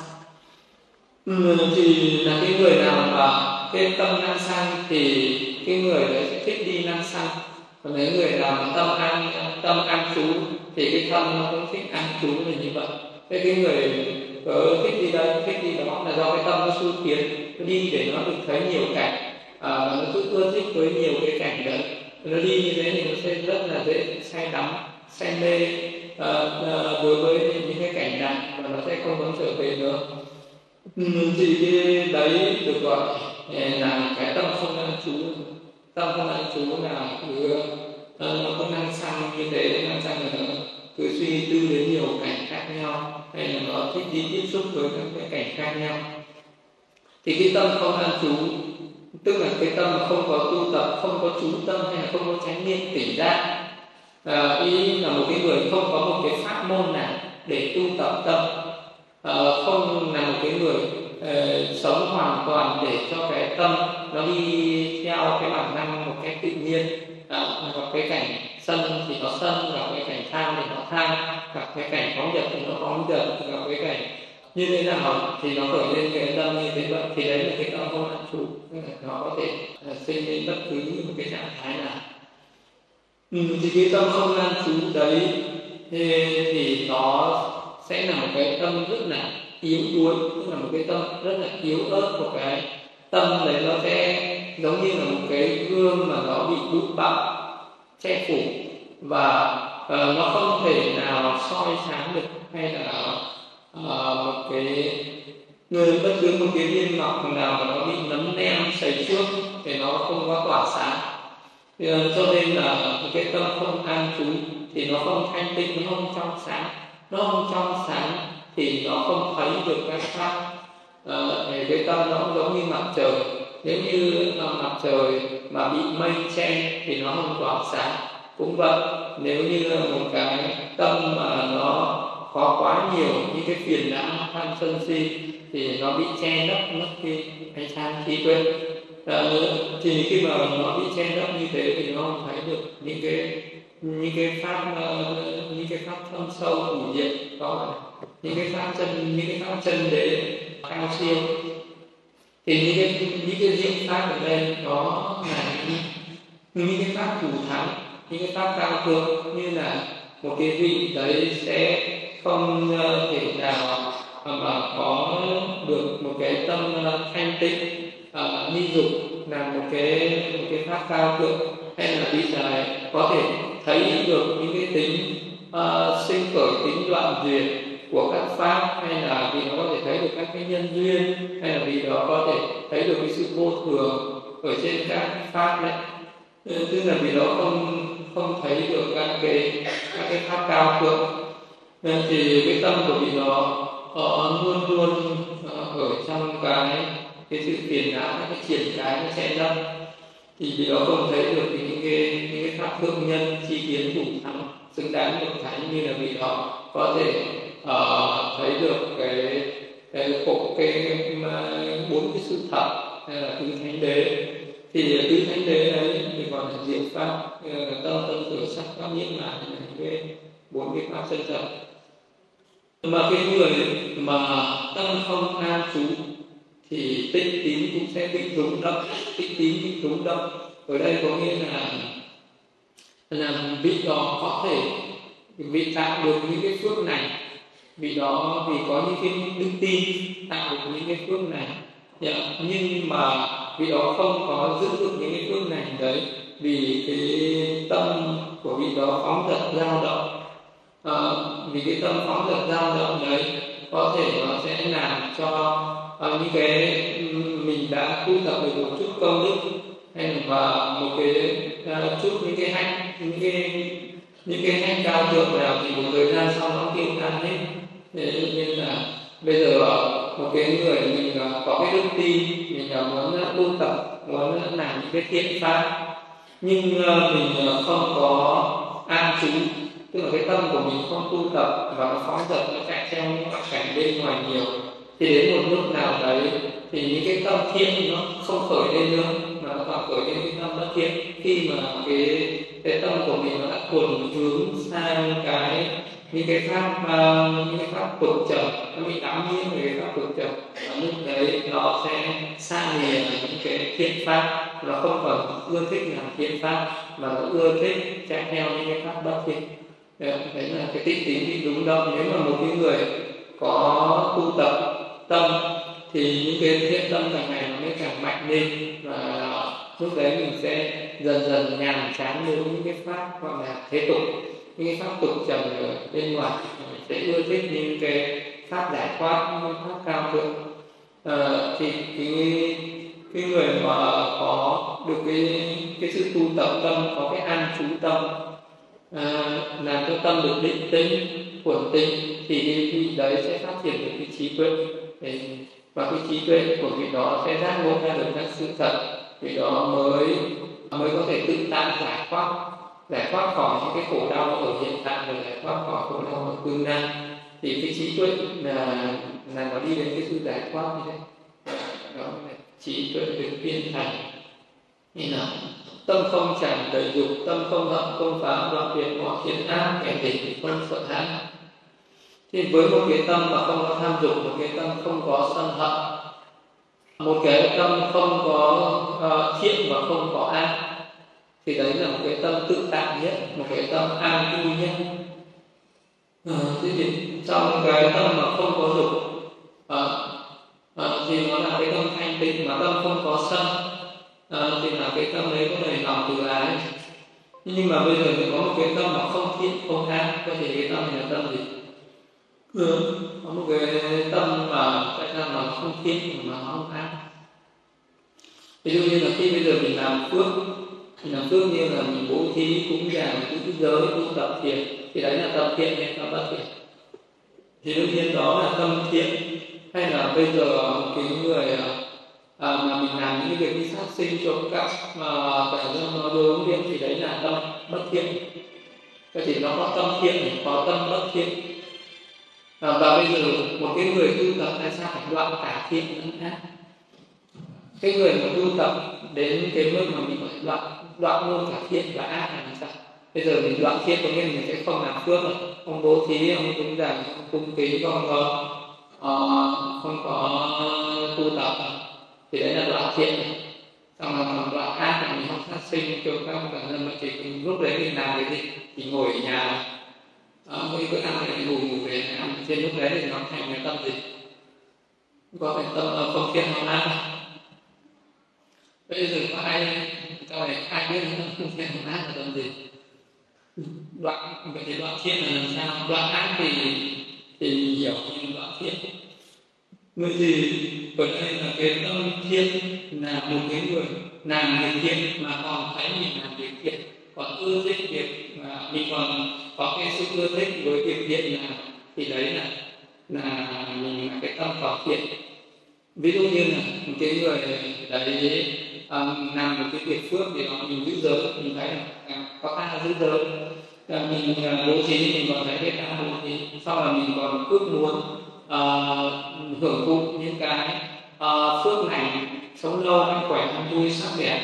Thì là cái người nào mà cái tâm năng xăng thì cái người đấy sẽ thích đi năng xăng. Còn nếu người nào mà tâm an trú thì cái tâm nó cũng thích an trú là như vậy. Thế cái người thích đi đây, thích đi đó là do cái tâm nó xui tiến, nó đi để nó được thấy nhiều cảnh, và nó cứ ưa thích với nhiều cái cảnh đấy. Nó đi như thế thì nó sẽ rất là dễ say đắm, say mê đối với những cái cảnh này, và nó sẽ không muốn trở về nữa. Thì cái đấy được gọi là cái tâm không an trú. Tâm không an trú là nó có năng xăng như thế, năng xăng là nó cứ suy tư đến nhiều cảnh khác nhau, hay là nó thích đi tiếp xúc với các cái cảnh khác nhau. Thì cái tâm không an trú, tức là cái tâm không có tu tập, không có chú tâm, hay là không có chánh niệm tỉnh giác. Ý là một cái người không có một cái pháp môn nào để tu tập tâm, không là một cái người sống hoàn toàn để cho cái tâm nó đi theo cái bản năng một cách tự nhiên. Gặp cái cảnh sân thì nó sân, gặp cái cảnh tham thì nó tham, gặp cái cảnh phóng dật thì nó phóng dật, gặp cái cảnh như thế nào thì nó khởi lên cái tâm như thế vậy, thì đấy là cái tâm không an trú. Nó có thể sinh lên bất cứ một cái trạng thái nào. Thì cái tâm không an trú đấy thì nó sẽ là một cái tâm rất là yếu đuối, tức là một cái tâm rất là yếu ớt. Một cái tâm đấy nó sẽ giống như là một cái gương mà nó bị bụi bặm che phủ, và nó không thể nào soi sáng được, hay là một cái bất cứ một cái viên ngọc nào mà nó bị nấm nem sấy trước thì nó không có tỏa sáng. Cho nên là cái tâm không an trú thì nó không thanh tịnh, nó không trong sáng. Nó không trong sáng thì nó không thấy được cái pháp. Cái tâm nó giống như mặt trời. Nếu như mặt trời mà bị mây che thì nó không tỏa sáng. Cũng vậy, nếu như một cái tâm mà nó có quá nhiều những cái phiền não tham sân si thì nó bị che lấp mất cái ánh sáng trí tuệ. Thì khi mà nó bị che lấp như thế thì nó không thấy được những cái pháp thâm sâu hữu diệu đó, những cái pháp chân đế cao siêu. Thì những cái diệu pháp ở đây đó là những cái pháp thủ thắng, những cái pháp cao thượng, như là một cái vị đấy sẽ không thể nào mà có được một cái tâm thanh tịnh ly dục là một cái pháp cao thượng, hay là vị này có thể thấy được những cái tính sinh khởi, tính đoạn diệt của các pháp, hay là vì nó có thể thấy được các cái nhân duyên, hay là vì đó có thể thấy được cái sự vô thường ở trên các pháp đấy. Tức là vì đó không thấy được các cái pháp cao thượng, nên thì cái tâm của vị đó luôn luôn ở trong cái sự phiền não, cái triển cái nó che lấp, thì vì đó không thấy được những cái pháp thượng nhân chi kiến thủ thắng xứng đáng được thánh, như là vị đó có thể thấy được cái bốn cái sự thật, hay là tứ thánh đế. Thì tứ thánh đế đấy thì còn là diệu pháp, tâm sở sắc pháp nhiễm lại cái bốn cái pháp chân thật. Mà cái người mà tâm không an trú thì tinh tín cũng sẽ bị rung động. Tinh tín bị rung động ở đây có nghĩa là vị đó có thể vị tạo được những cái phước này, vị đó vì có những cái đức tin tạo được những cái phước này, nhưng mà vị đó không có giữ được những cái phước này đấy, vì cái tâm của vị đó phóng dật dao động. Vì cái tâm phóng dật dao động đấy có thể nó sẽ làm cho những cái mình đã thu thập được một chút công đức, hay là một cái chút những cái hạnh cao thượng nào thì một thời gian sau nó tiêu tan hết. Thế nên là bây giờ một cái người mình có cái đức tin, mình muốn tu tập, muốn làm những cái thiện pháp, nhưng mình không có an trú, tức là cái tâm của mình không tu tập và nó phóng dật, nó chạy theo những cảnh bên ngoài nhiều, thì đến một lúc nào đấy thì những cái tâm thiện nó không khởi lên nữa, mà nó còn khởi lên cái tâm bất thiện, khi mà cái tâm của mình nó đã thuần hướng sang những cái pháp tục trần, nó bị đắm nhiễm về cái pháp tục trần, và lúc đấy nó sẽ xa lìa những cái thiện pháp, nó không còn ưa thích làm thiện pháp mà nó ưa thích chạy theo những cái pháp bất thiện. Đấy là cái tích tín bị đúng đâu. Nếu mà một cái người có tu tập tâm thì những cái thiện tâm càng ngày nó mới càng mạnh lên, và lúc đấy mình sẽ dần dần nhàm chán với những cái pháp gọi là thế tục, những cái pháp tục trần ở bên ngoài, mình sẽ ưa thích những cái pháp giải thoát, những cái pháp cao thượng. Thì cái người mà có được cái sự tu tập tâm, có cái an trú tâm, làm cho tâm được định tĩnh, thuần tĩnh, thì cái vị đấy sẽ phát triển được cái trí tuệ, và cái trí tuệ của vị đó sẽ giác ngộ ra được các sự thật, vị đó mới có thể tự tại giải thoát khỏi những cái khổ đau ở hiện tại, và giải thoát khỏi khổ đau ở tương lai. Thì cái trí tuệ là nó đi đến cái sự giải thoát như thế. Đó là trí tuệ được viên thành. Như nào? Tâm không tràn đầy dục, tâm không hận không phá, đoạn tuyệt mọi thiện ác, kẻ địch thì không sợ hãi. Thì với một cái tâm mà không có tham dục, một cái tâm không có sân hận, một cái tâm không có thiện và không có ác, thì đấy là một cái tâm tự tại nhất, một cái tâm an vui nhất. Thế thì trong cái tâm mà không có dục thì nó là cái tâm thanh tịnh, mà tâm không có sân thì là cái tâm đấy có đầy lòng từ ái. Nhưng mà bây giờ mình có một cái tâm mà không thiện không ác, có thể cái tâm này là tâm gì? Có một cái tâm mà tại sao mà thiện mà nó không ác. Ví dụ như là khi bây giờ mình làm phước như là mình bố thí cúng dường giữ giới tu tập thiện, thì đấy là tâm thiện hay tâm bất thiện? Thì đương nhiên đó là tâm thiện. Hay là bây giờ cái người mà mình làm những cái việc đi sát sinh trộm cắp mà cả nó đối điện thì đấy là tâm bất thiện. Vậy thì nó có tâm thiện thì có tâm bất thiện. Và bây giờ một cái người tu tập tại sao phải đoạn cả thiện lẫn ác? Cái người mà tu tập đến cái mức mà mình phải đoạn luôn cả thiện và ác là sao? Bây giờ mình đoạn thiện có nghĩa là mình sẽ không làm phước rồi, không bố thí, không cúng dường, không cung kính, không có tu tập, thì đấy là đoạn thiện. Xong là còn đoạn ác là mình không sát sinh trộm cắp cả nên mà chỉ lúc đấy mình làm cái gì? Chỉ ngồi ở nhà mỗi bữa ăn thì ngủ về ăn trên, lúc đấy thì nó thành cái tâm gì? Có cái tâm không thiện không ác. Bây giờ có ai biết không thiện không ác là tâm gì? Đoạn vậy thì đoạn thiện là làm sao? Đoạn ác thì hiểu như đoạn thiện. Người gì ở đây là cái tâm thiện là một cái người làm việc thiện mà còn thấy mình làm việc thiện, còn ưa thích việc mà mình còn có cái sự ưa thích với việc thiện là thì đấy là mình là cái tâm có thiện. Ví dụ như là một cái người đấy làm một cái việc phước thì mình giữ giới, mình thấy là có ta giữ giới, mình bố thí mình còn thấy cái ta bố thí, sau là mình còn ước muốn hưởng thụ những cái phước lành, sống lâu ăn khỏe ăn vui sắc đẹp,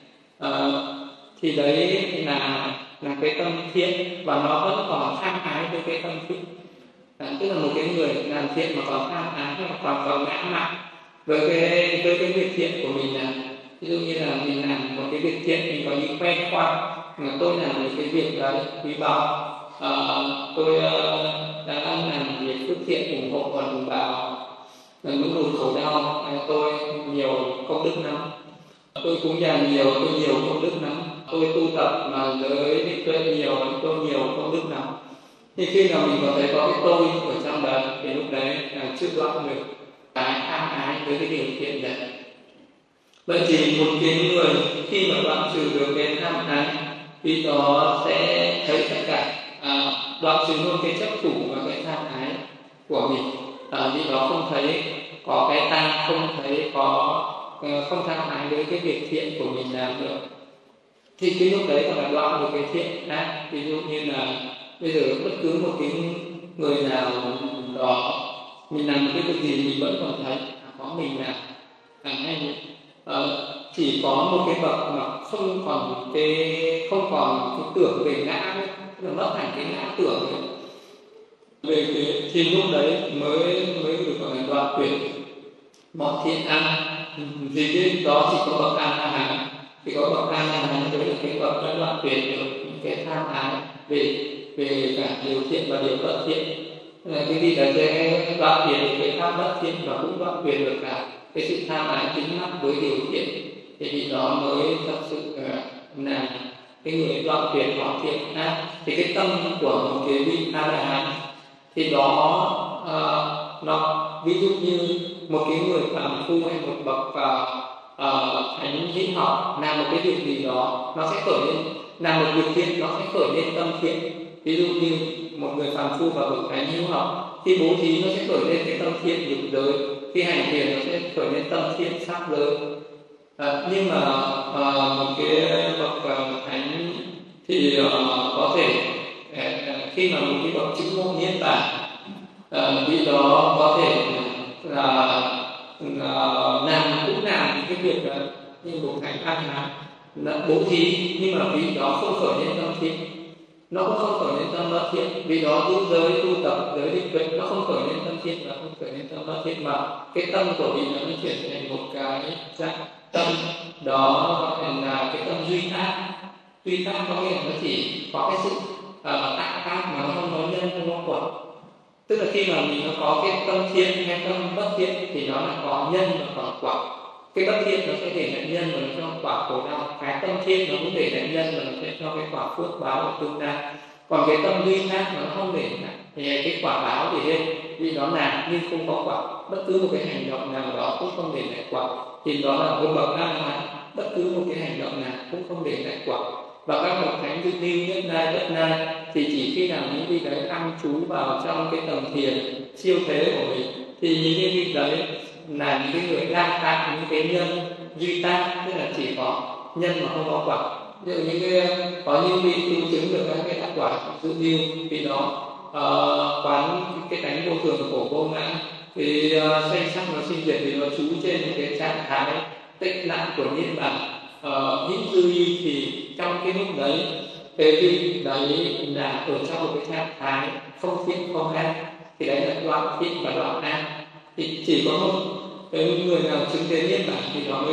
thì đấy là cái tâm thiện, và nó vẫn còn tham ái với cái tâm thiện. Tức là một cái người làm thiện mà còn tham ái mà còn ngã mạn với cái việc thiện của mình, là ví dụ như là mình làm một cái việc thiện, mình có những khoe khoang mà tôi làm một cái việc đấy quý báu, tôi đã làm việc phước thiện ủng hộ và đồng bào những nỗi khổ đau, tôi nhiều công đức lắm, tôi cúng dường nhiều, tôi nhiều công đức lắm, tôi tu tập mà giới định tuệ nhiều, tôi nhiều công đức lắm. Thì khi nào mình có thấy có cái tôi ở trong đấy thì lúc đấy là chưa đoạn được cái tham ái với cái điều thiện đấy. Vậy thì một cái người khi mà đoạn trừ được cái tham ái thì đó sẽ thấy tất cả, đoạn trừ luôn cái chấp thủ và cái tham ái của mình, vì đó không thấy có cái ta, không thấy không tham ái với cái việc thiện của mình làm được, thì cái lúc đấy còn là đoạn được cái thiện ác. Ví dụ như là bây giờ bất cứ một cái người nào đó mình làm một cái việc gì mình vẫn còn thấy có mình làm hay chỉ có một cái bậc mà không còn cái tưởng về ngã nữa, là mất hẳn cái ngã tưởng ấy. Về cái thì lúc đấy mới được gọi là đoạn tuyệt mọi thiện ăn. Vì cái đó chỉ có bậc an la hán, thì có bậc an la hán đấy là cái bậc đã đoạn tuyệt được những cái tham ái về cả điều thiện và điều bất thiện. Cái gì là sẽ đoạn tuyệt được cái tham bất thiện và cũng đoạn tuyệt được cả cái sự tham ái tính mắc với điều thiện, thì vì đó mới thật sự là cái người đoạn tuyệt mọi thiện ác. Thì cái tâm của một cái vị a la hán thì đó nó ví dụ như một cái người phàm phu hay một bậc thánh hữu học làm một cái việc gì đó, nó sẽ khởi lên làm một việc thiện, nó sẽ khởi lên tâm thiện. Ví dụ như một người phàm phu và bậc thánh hữu học, khi bố thí nó sẽ khởi lên cái tâm thiện dục giới, khi hành thiền nó sẽ khởi lên tâm thiện sắc giới. Nhưng mà một cái bậc thánh thì có thể khi mà một cái bậc chứng ngộ niết bàn, vị đó có thể là cũng làm cái việc đó như một thánh a la hán là bố thí, nhưng mà vị đó không khởi lên tâm thiện, nó cũng không khởi lên tâm bất thiện. Vì đó giữ giới tu tập giới định tuệ, nó không khởi lên tâm thiện và không khởi lên tâm bất thiện, mà cái tâm của vị nó chuyển thành một cái dạng tâm đó gọi là cái tâm duy tác. Duy tác có nghĩa là nó chỉ có cái sự tạo tác mà nó không có nhân, không có quả. Tức là khi mà mình nó có cái tâm thiện hay tâm bất thiện thì nó là có nhân và có quả. Cái bất thiện nó sẽ để lại nhân và nó cho quả khổ đau, cái tâm thiện nó cũng để lại nhân và nó sẽ cho cái quả phước báo ở tương lai. Còn cái tâm duy tác nó không để lại thì cái quả báo thì lên vị đó làm nhưng không có quả, bất cứ một cái hành động nào đó cũng không để lại quả, thì đó là một bậc A La Hán. Bất cứ một cái hành động nào cũng không để lại quả. Và các bậc thánh dự lưu nhất lai bất lai thì chỉ khi nào những vị đấy ăn trú vào trong cái tầng thiền siêu thế của mình thì những cái vị đấy là những cái người đang tạo những cái nhân duy tác, tức là chỉ có nhân mà không có quả. Ví dụ những cái có những vị tu chứng được các cái đắc quả dự lưu, vì đó quán cái tánh vô thường của vô ngã, thì sanh sắc nó sinh diệt, thì nó trú trên một cái trạng thái tĩnh lặng của niết bàn hữu dư y. Thì trong cái lúc đấy cái vị đấy là ở trong một cái trạng thái không thiện không ác, thì đấy là đoạn thiện và đoạn ác. Thì chỉ có một cái người nào chứng đến niết bàn thì nó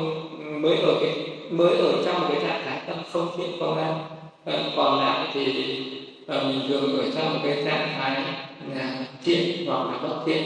mới ở trong một cái trạng thái tâm không thiện không ác. Còn lại thì mình thường ở trong một cái trạng thái là thiện hoặc là bất thiện.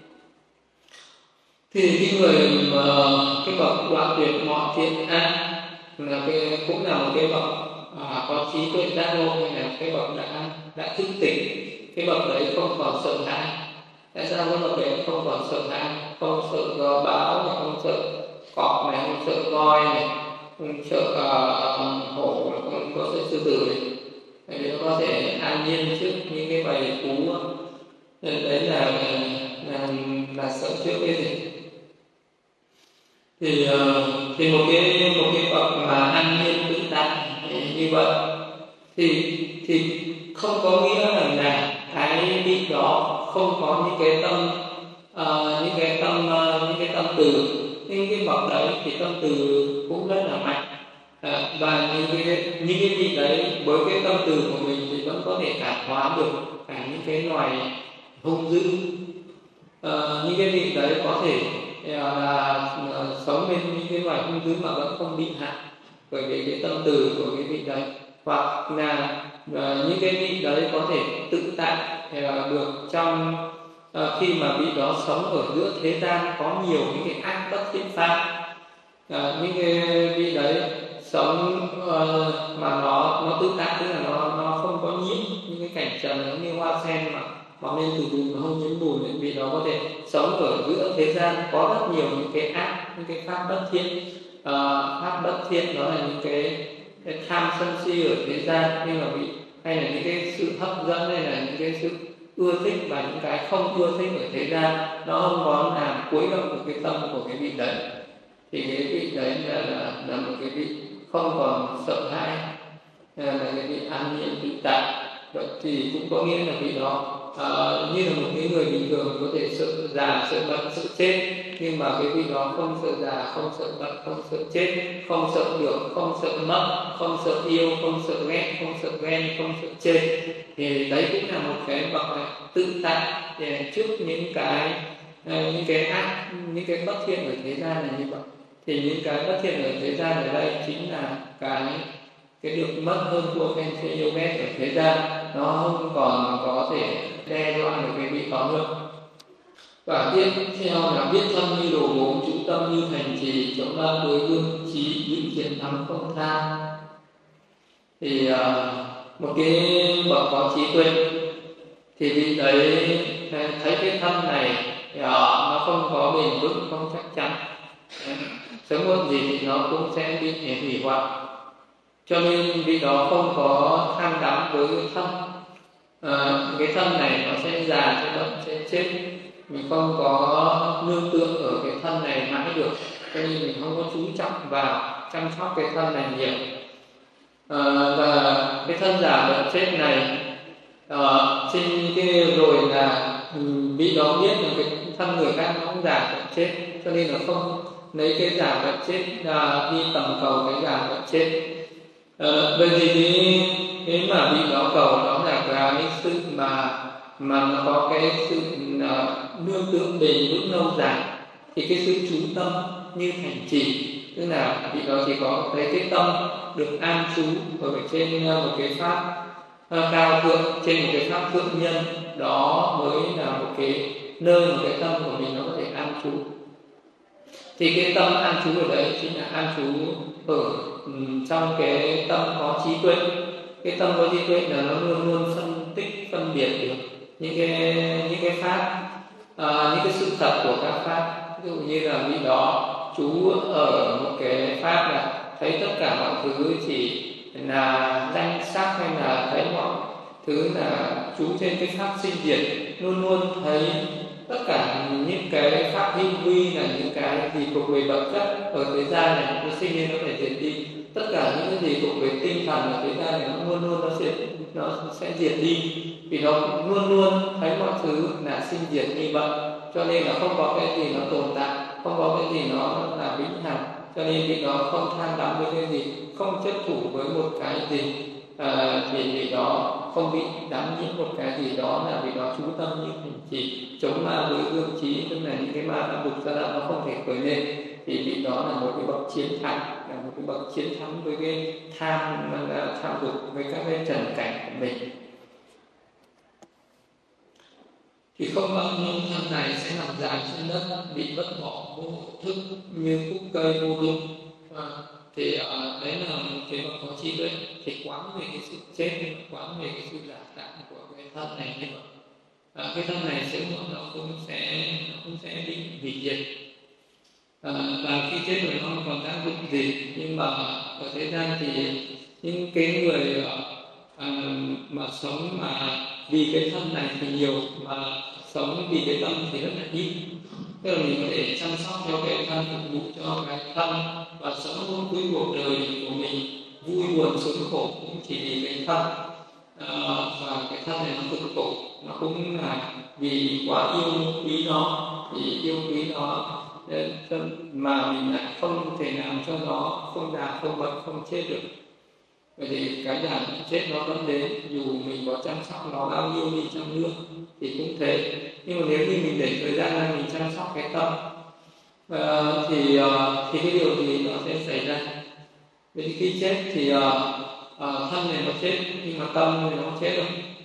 Thì cái người mà cái bậc đoạn tuyệt mọi thiện ác là cũng là một cái bậc có trí tuệ giác ngộ, hay là cái bậc đã thức tỉnh. Cái bậc đấy không còn sợ hãi. Tại sao cái bậc đấy không còn sợ hãi? Không sợ bão này, không sợ cọp này, không sợ voi này, không sợ hổ, không sợ sư tử này. Tại vì nó có thể an nhiên trước những cái bầy thú. Nên đấy là sợ trước cái gì. Thì một cái bậc mà an nhiên tự tại như vậy thì không có nghĩa là cái vị đó không có những cái tâm từ. Nhưng cái bậc đấy thì tâm từ cũng rất là mạnh. Và những cái vị đấy với cái tâm từ của mình thì vẫn có thể cảm hóa được cả những cái loài hung dữ. Những cái vị đấy có thể sống bên những cái loài hung dữ mà vẫn không bị hại bởi vì cái tâm từ của cái vị đấy. Hoặc là những cái vị đấy có thể tự tại được trong khi mà vị đó sống ở giữa thế gian có nhiều những cái ác bất thiện pháp. Những cái vị đấy sống mà nó tự tại, tức là nó không có nhiễm những cái cảnh trần giống như hoa sen mà mọc lên từ bùn mà không nhiễm bùn. Vì đó có thể sống ở giữa thế gian có rất nhiều những cái ác, những cái pháp bất thiện. Pháp bất thiện đó là những cái tham sân si ở thế gian, nhưng mà hay là những cái sự hấp dẫn, hay là những cái sự ưa thích và những cái không ưa thích ở thế gian, nó không có làm quấy động được cái tâm của cái vị đấy. Thì cái vị đấy là một cái vị không còn sợ hãi, là cái vị an nhiên tự tại. Vậy thì cũng có nghĩa là vị đó như là một cái người bình thường có thể sợ già, sợ bệnh, sợ chết, nhưng mà cái vị đó không sợ già, không sợ bệnh, không sợ chết, không sợ được, không sợ mất, không sợ yêu, không sợ ghét, không sợ ghen, không sợ chê. Thì đấy cũng là một cái bậc tự tại trước những cái ác, những cái bất thiện ở thế gian là như vậy. Thì những cái bất thiện ở thế gian ở đây chính là cái được mất hơn thua khen chê yêu ghét ở thế gian, nó không còn có thể đe dọa được cái vị đó nữa. Và tiếp theo là biết thân như đồ gốm, chú tâm như thành trì, chống ba đối gương trí, những chiến thắng không tha. Thì một cái bậc có trí tuệ thì vị đấy thấy cái thân này nó không có bền vững, không chắc chắn, sớm muộn gì thì nó cũng sẽ bị hủy hoại. Cho nên vị đó không có tham đắm với cái thân. Cái thân này nó sẽ già, sẽ bệnh, sẽ chết. Mình không có nương tựa ở cái thân này mãi được, cho nên mình không có chú trọng vào chăm sóc cái thân này nhiều. Và cái thân già bệnh chết này trên cái rồi là vị đó biết là cái thân người khác nó cũng già bệnh chết, cho nên là không lấy cái già bệnh chết đi tầm cầu cái già bệnh chết. Bởi vì cái mà vị đó cầu đó là cái sự mà nó có cái sự nương tựa bền vững lâu dài. Thì cái sự chú tâm như thành trì, tức là vị đó chỉ có thấy cái tâm được an trú ở trên một cái pháp cao thượng, trên một cái pháp thượng nhân, đó mới là một cái nơi mà cái tâm của mình nó có thể an trú. Thì cái tâm an trú ở đấy chính là an trú ở trong cái tâm có trí tuệ. Cái tâm có trí tuệ là nó luôn luôn phân tích, phân biệt được những cái pháp, những cái sự thật của các pháp. Ví dụ như là vị đó chú ở một cái pháp là thấy tất cả mọi thứ chỉ là danh sắc, hay là thấy mọi thứ là chú trên cái pháp sinh diệt, luôn luôn thấy tất cả những cái pháp hữu vi là những cái gì thuộc về vật chất ở thế gian này nó sinh lên, nó phải diệt đi. Tất cả những cái gì thuộc về tinh thần ở thế gian này nó luôn luôn nó sẽ diệt đi, vì nó luôn luôn thấy mọi thứ là sinh diệt như vậy, cho nên là không có cái gì nó tồn tại, không có cái gì nó là vĩnh hằng, cho nên vị đó không tham đắm với cái gì, không chấp thủ với một cái gì, thì vị đó không bị đắm nhiễm một cái gì đó, là vị đó chú tâm như hành trì chống ma với ương trí, tức là những cái ma đã dục ra nó không thể khởi lên, thì vị đó là một cái bậc chiến thắng, là một cái bậc chiến thắng với cái tham dục, với các cái trần cảnh của mình. Thì không bao lâu thân này sẽ nằm dài trên đất, bị vứt bỏ vô thức như khúc cây vô dụng. Thì đấy là một cái bậc có trí tuệ, thì quán về cái sự chết, quán về cái sự giả tạm của cái thân này như vậy. Cái thân này sẽ muộn nó cũng sẽ bị hủy diệt, và khi chết rồi nó không còn tác dụng gì. Nhưng mà ở thế gian thì những cái người mà sống mà vì cái thân này thì nhiều, mà sống vì cái tâm thì rất là ít. Tức là mình có thể chăm sóc cho cái thân, phục vụ cho cái thân, và sống luôn cuối cuộc đời của mình vui buồn sướng khổ cũng chỉ vì cái thân. Và cái thân này nó cực khổ, nó cũng là vì quá yêu quý nó, vì yêu quý nó mà mình lại không thể làm cho nó không già không bệnh không chết được. Vậy thì cái già chết nó vẫn đến, dù mình có chăm sóc nó bao nhiêu đi chăng nữa thì cũng thế. Nhưng mà nếu như mình để thời gian ra mình chăm sóc cái tâm, thì cái điều gì nó sẽ xảy ra. Vậy thì khi chết thì thân này nó chết, nhưng mà tâm thì nó không chết đâu.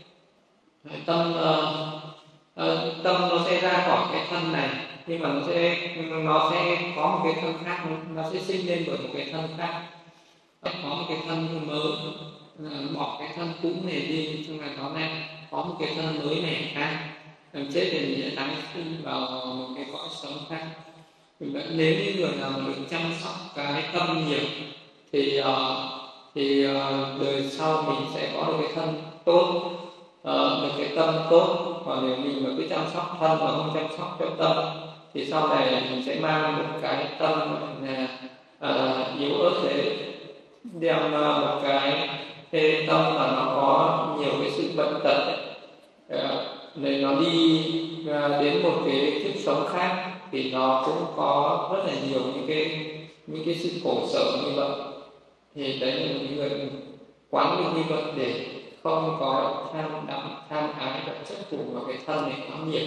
Tâm nó sẽ ra khỏi cái thân này, nhưng mà nó sẽ có một cái thân khác, nó sẽ sinh lên bởi một cái thân khác, có một cái thân mới, bỏ cái thân cũ này đi, trong này nó lại có một cái thân mới này khác. Làm chết thì mình sẽ tái sinh vào một cái cõi sống khác. Nếu như người nào được chăm sóc cái tâm nhiều thì đời sau mình sẽ có được cái thân tốt, được cái tâm tốt. Còn nếu mình mà cứ chăm sóc thân mà không chăm sóc cho tâm thì sau này mình sẽ mang một cái tâm là yếu ớt thế, đem một cái tâm mà nó có nhiều cái sự bệnh tật để nó đi đến một cái kiếp sống khác, thì nó cũng có rất là nhiều những cái sự khổ sở như vậy. Thì đấy là một người quán được như vậy để không có tham ái và chấp thủ vào cái thân này quá nhiều.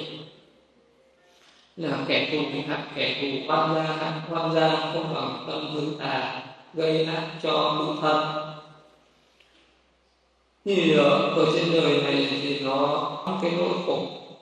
Là kẻ thù oan gia không bằng tâm hướng tà, gây ác cho mũi thân. Thì ở trên đời này thì nó có cái nỗi khổ,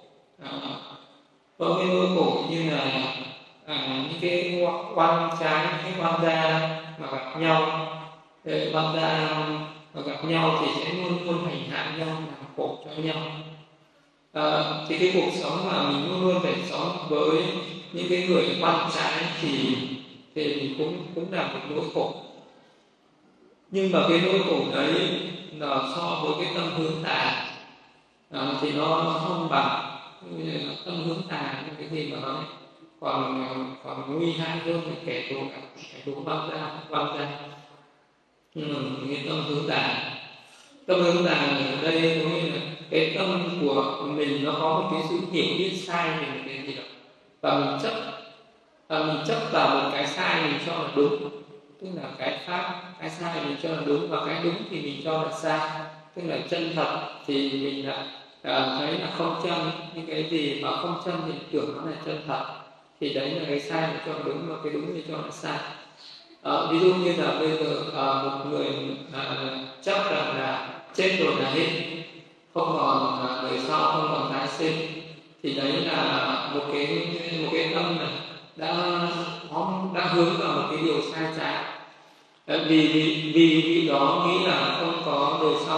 có cái nỗi khổ như là những cái oan trái, cái oan gia mà gặp nhau, oan gia mà gặp nhau thì sẽ luôn luôn hành hạ nhau, làm khổ cho nhau. Thì cái cuộc sống mà mình luôn luôn phải sống với những cái người oan trái thì mình cũng là một nỗi khổ. Nhưng mà cái nỗi khổ đấy là so với cái tâm hướng tà thì nó không bằng. Tâm hướng tà là cái gì mà nó còn nguy hại hơn kẻ thù oan gia. Cái tâm hướng tà ở đây có nghĩa là cái tâm của mình nó có một cái sự hiểu biết sai về một cái gì đó, và mình chấp vào một cái sai mình cho là đúng, tức là cái pháp, cái sai mình cho là đúng, và cái đúng thì mình cho là sai. Tức là chân thật thì mình lại thấy là không chân, nhưng cái gì mà không chân thì tưởng nó là chân thật, thì đấy là cái sai mình cho là đúng, và cái đúng thì cho là sai. Ví dụ như là bây giờ một người chấp rằng là chết rồi là hết, không còn đời sau, không còn tái sinh, thì đấy là một cái tâm này đã hướng vào một cái điều sai trái. Vì đó nghĩ là không có đời sau,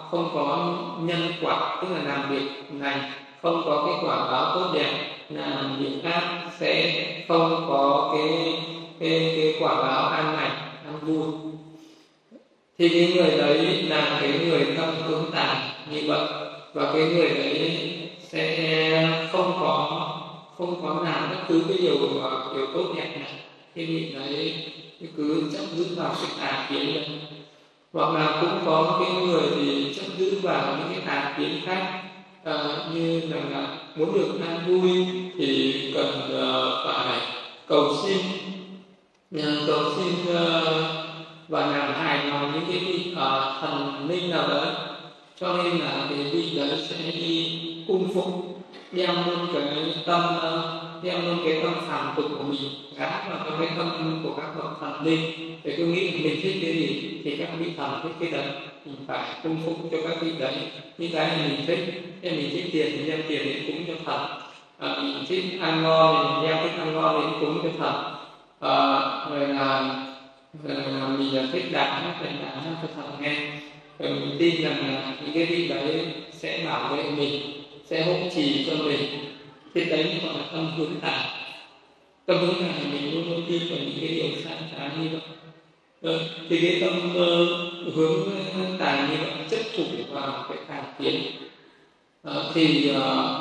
không có nhân quả, tức là làm việc lành không có cái quả báo tốt đẹp, làm việc ác sẽ không có cái quả báo an lành, an vui. Thì cái người đấy là cái người tâm hướng tà như vậy, và cái người đấy sẽ không có làm bất cứ cái điều tốt đẹp này. Cái vị đấy cứ chấp giữ vào cái tà kiến này. Hoặc là cũng có cái người thì chấp giữ vào những cái tà kiến khác, như là muốn được an vui thì cần phải cầu xin và làm hài lòng những cái vị thần linh nào đó, cho nên là cái vị đấy sẽ đi cung phụng, đem luôn cái tâm phàm tục của mình gáp vào trong cái tâm của các bậc thần linh, để tôi nghĩ mình thích cái gì thì các vị thần thích cái đấy, mình phải cung phụng cho các vị đấy. Những cái mình thích tiền thì đem tiền đến cúng cho thần, mình thích ăn ngon thì mình đem thức ăn ngon đến cúng cho thần, rồi là mình thích đàn hát thì đàn hát cho thần nghe. Rồi mình tin rằng những cái vị đấy sẽ bảo vệ mình, sẽ hộ trì cho mình. Thì đấy gọi là tâm hướng tà. Tâm hướng tà là mình luôn luôn tin vào những cái điều sai trái như vậy. Thì cái tâm hướng tà như vậy chấp thủ vào cái tà kiến, thì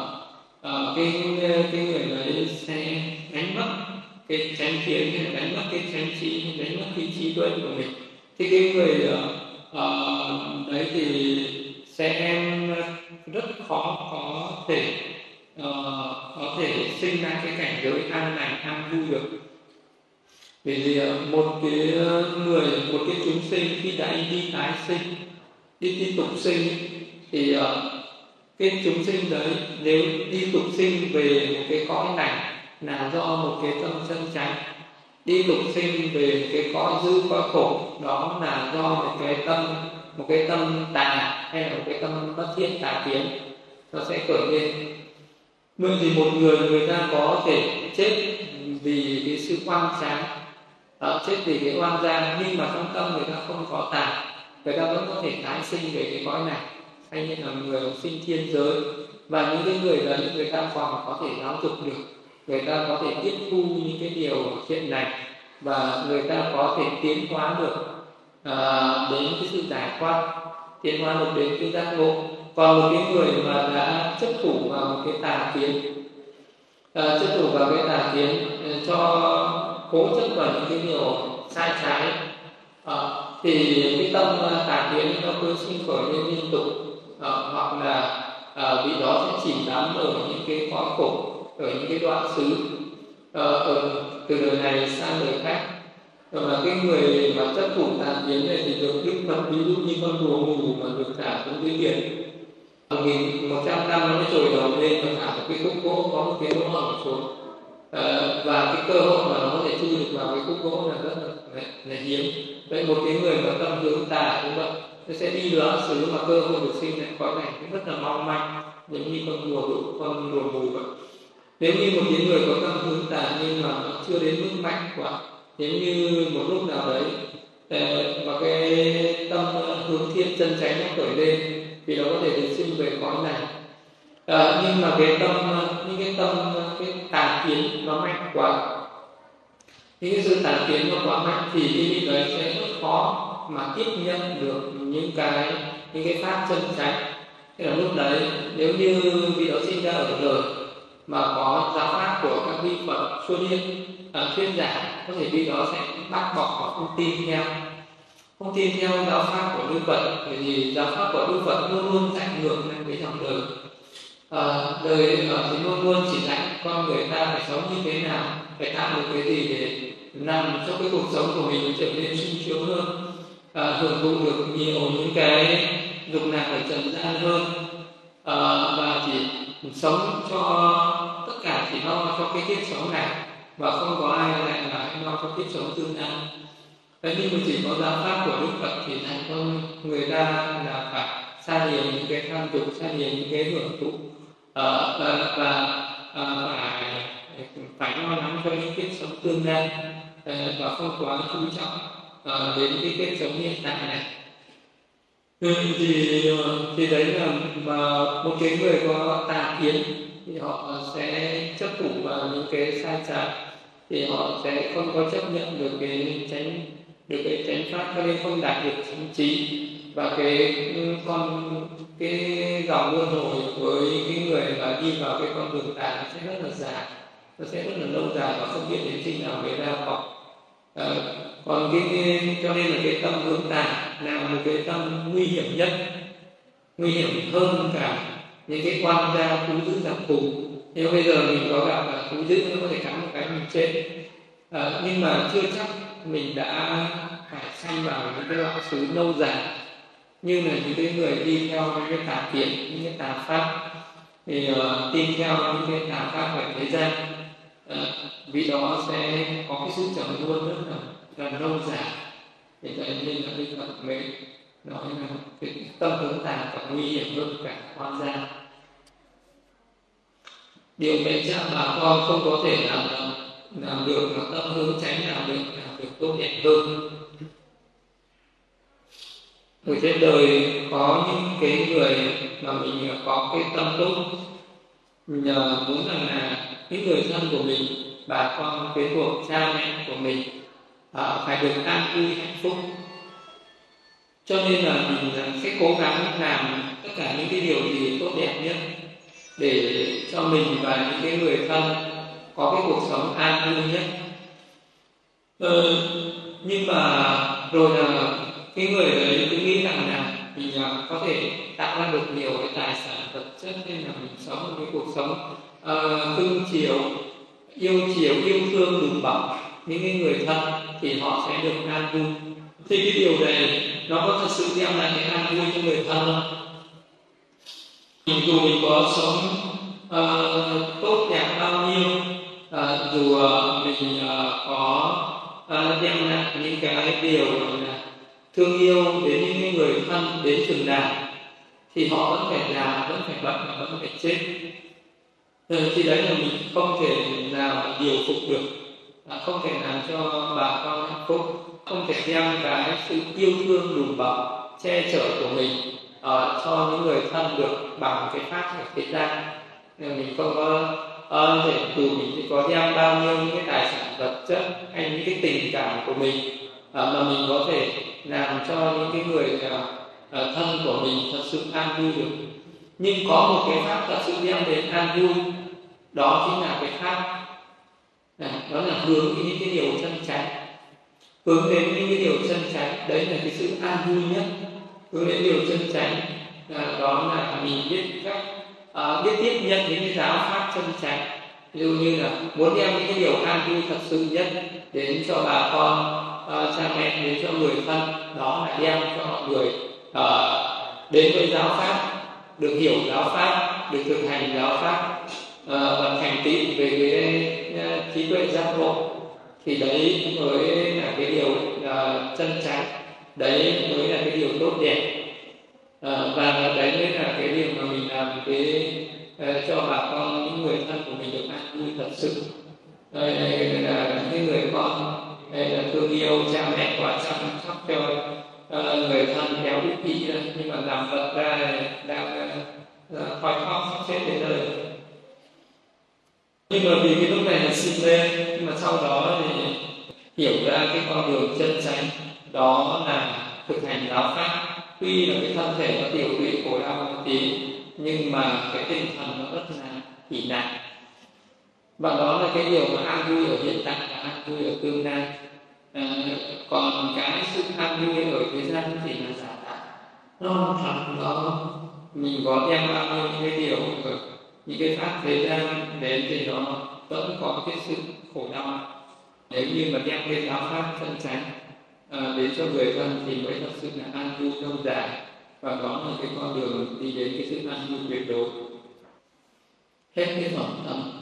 cái người đấy sẽ đánh mất cái chánh kiến, đánh mất cái chánh trí, đánh mất cái trí tuệ của mình. Thì cái người đấy thì sẽ rất khó có thể sinh ra cái cảnh giới an lành, an vui được. Bởi vì một cái chúng sinh khi đã đi tái sinh, đi tục sinh, thì cái chúng sinh đấy nếu đi tục sinh về một cái cõi lành là do một cái tâm chân chánh, đi tục sinh về một cái cõi dữ, cõi khổ đó là do một cái tâm tà, hay là một cái tâm bất thiện tà kiến nó sẽ khởi lên. Bởi vì một người ta có thể chết vì cái sự oan tráng, chết vì cái oan gian, nhưng mà trong tâm người ta không có tà, người ta vẫn có thể tái sinh về cái cõi này, hay như là người sinh thiên giới. Và những cái người đấy người ta còn có thể giáo dục được, người ta có thể tiếp thu những cái điều thiện lành, và người ta có thể tiến hóa được đến cái sự giải thoát, tiến hóa được đến cái giác ngộ. Còn một cái người mà đã chấp thủ vào một cái tà kiến, cho cố chấp vào những cái điều sai trái, thì cái tâm tà kiến nó cứ sinh khởi lên liên tục, hoặc là vị đó sẽ chìm đắm ở những cái cõi khổ, ở những cái đoạn xứ, từ đời này sang đời khác. Và cái người mà chấp thủ tà kiến này thì được Đức Phật ví dụ như con rùa mù mà được thả xuống dưới biển, 1100 năm nó mới trồi đầu lên và thả một cái khúc gỗ có một cái lỗ hổng xuống, và cái cơ hội mà nó có thể chui được vào cái khúc gỗ là rất là hiếm. Vậy một cái người mà tâm hướng tà cũng vậy, nó sẽ đi đoạn xứ mà cơ hội được sinh lại cõi này cũng rất là mong manh, giống như con rùa mù vậy. Nếu như một cái người có tâm hướng tà nhưng mà nó chưa đến mức mạnh quá, nếu như một lúc nào đấy mà cái tâm hướng thiên chân chánh nó khởi lên, vì nó có thể được sinh về cõi này, nhưng mà cái tà kiến nó mạnh quá, những cái sự tà kiến nó quá mạnh, thì cái vị đấy sẽ rất khó mà tiếp nhận được những cái pháp chân chánh. Thế là lúc đấy nếu như vị đó sinh ra ở đời mà có giáo pháp của các vị Phật Xua Điên thuyết giảng, có thể vị đó sẽ bác bỏ và không tin theo giáo pháp của Đức Phật, bởi vì giáo pháp của Đức Phật luôn luôn dạy ngược lại với dòng đời. Đời thì luôn luôn chỉ dạy con người ta phải sống như thế nào, phải tạo được cái gì để làm cho cái cuộc sống của mình trở nên sung sướng hơn, hưởng thụ được nhiều những cái dục lạc ở trần gian hơn, và chỉ sống cho tất cả chỉ lo cho cái kiếp sống này, và không có ai lại là lo cho kiếp sống tương lai. Thế nhưng mà chỉ có giáo pháp của Đức Phật thì dạy con người ta là phải xa lìa những cái tham dục, xa lìa những cái hưởng thụ, và phải lo lắng cho những kiếp sống tương lai, và không quá chú trọng đến cái kiếp sống hiện tại này. Thì đấy là mà một cái người có tà kiến thì họ sẽ chấp thủ vào những cái sai trái, thì họ sẽ không có chấp nhận được cái chánh pháp, cho nên không đạt được chính trí. Và cái dòng luân hồi với cái người mà đi vào cái con đường tà nó sẽ rất là dài, nó sẽ rất là lâu dài và không biết đến khi nào mới ra khỏi. Còn cho nên là cái tâm hướng tà là một cái tâm nguy hiểm nhất, nguy hiểm hơn cả những cái quan gia thú dữ giặc thù. Nếu bây giờ mình có gặp là thú dữ nó có thể cắn một cái mình chết, nhưng mà chưa chắc mình đã phải sanh vào những cái loại xứ lâu dài như là những cái người đi theo những cái tà kiến, những cái tà pháp, thì tin theo những cái tà pháp ở thế gian, vì đó sẽ có cái sự trầm luân rất là lâu dài. Thì vậy nên là Đức Phật mới nói là cái tâm hướng tà còn nguy hiểm hơn cả quan gia. Điều mệnh cha bà con không có thể làm được, mà tâm hướng tránh làm được tốt đẹp hơn. Ở trên đời có những cái người mà mình có cái tâm tốt, mình muốn là những người thân của mình, bà con quyến thuộc, cha mẹ của mình phải được an vui hạnh phúc. Cho nên là mình sẽ cố gắng làm tất cả những cái điều gì tốt đẹp nhất để cho mình và những cái người thân có cái cuộc sống an vui nhất. Nhưng mà rồi là cái người đấy cứ nghĩ rằng là mình có thể tạo ra được nhiều cái tài sản vật chất, nên là mình sống một cái cuộc sống cưng chiều, yêu thương đùm bọc những cái người thân thì họ sẽ được an vui. Thì cái điều này nó có thật sự đem lại cái an vui cho người thân không? Dù mình có sống tốt đẹp bao nhiêu, dù mình có đem lại những cái điều là thương yêu đến những người thân đến chừng nào, thì họ vẫn phải già, vẫn phải bệnh và vẫn phải chết. Thì đấy là mình không thể nào điều phục được, không thể làm cho bà con hạnh phúc, không thể đem cái sự yêu thương đùm bọc che chở của mình cho những người thân được bằng cái pháp ở thế gian. Nên mình không có thể dù mình có đem bao nhiêu những cái tài sản vật chất hay những cái tình cảm của mình mà mình có thể làm cho những cái người thân của mình thật sự an vui được. Nhưng có một cái pháp thật sự đem đến an vui, đó chính là cái pháp đó là hướng đến những cái điều chân chánh, hướng đến những cái điều chân chánh. Đấy là cái sự an vui nhất. Hướng đến điều chân chánh đó là mình biết cách biết tiếp nhận những cái giáo pháp chân chánh. Ví dụ như là muốn đem những cái điều an vui thật sự nhất đến cho bà con, cha mẹ, đến cho người thân, đó là đem cho mọi người đến với giáo pháp, được hiểu giáo pháp, được thực hành giáo pháp và thành tựu về cái trí tuệ giác ngộ. Thì đấy mới là cái điều chân chánh, đấy mới là cái điều tốt đẹp, và đấy mới là cái điều mà mình làm cho bà con, những người thân của mình được an vui thật sự. Đây là những người con, đây là thương yêu cha mẹ, quan chăm sóc cho người thân kéo đứt bị, nhưng mà làm vật ra đang khói khóc sắp chết đến đời. Nhưng mà vì cái lúc này là sinh lên, nhưng mà sau đó thì hiểu ra cái con đường chân chánh, đó là thực hành giáo pháp. Tuy là cái thân thể nó tiểu tụy khổ đau một tí, nhưng mà cái tinh thần nó rất là hỷ nạn. Và đó là cái điều mà an vui ở hiện tại và an vui ở tương lai. Còn cái sự an vui ở thế gian thì là giả tạo, nó thật, nó mình có đem bao nhiêu những cái điều ở những cái pháp thế gian đến thì nó vẫn có cái sự khổ đau. Nếu như mà đem cái giáo pháp chân chánh đến cho người thân thì mới thật sự là an vui lâu dài, và đó là cái con đường đi đến cái sự an vui tuyệt đối. Hết cái phẩm tâm.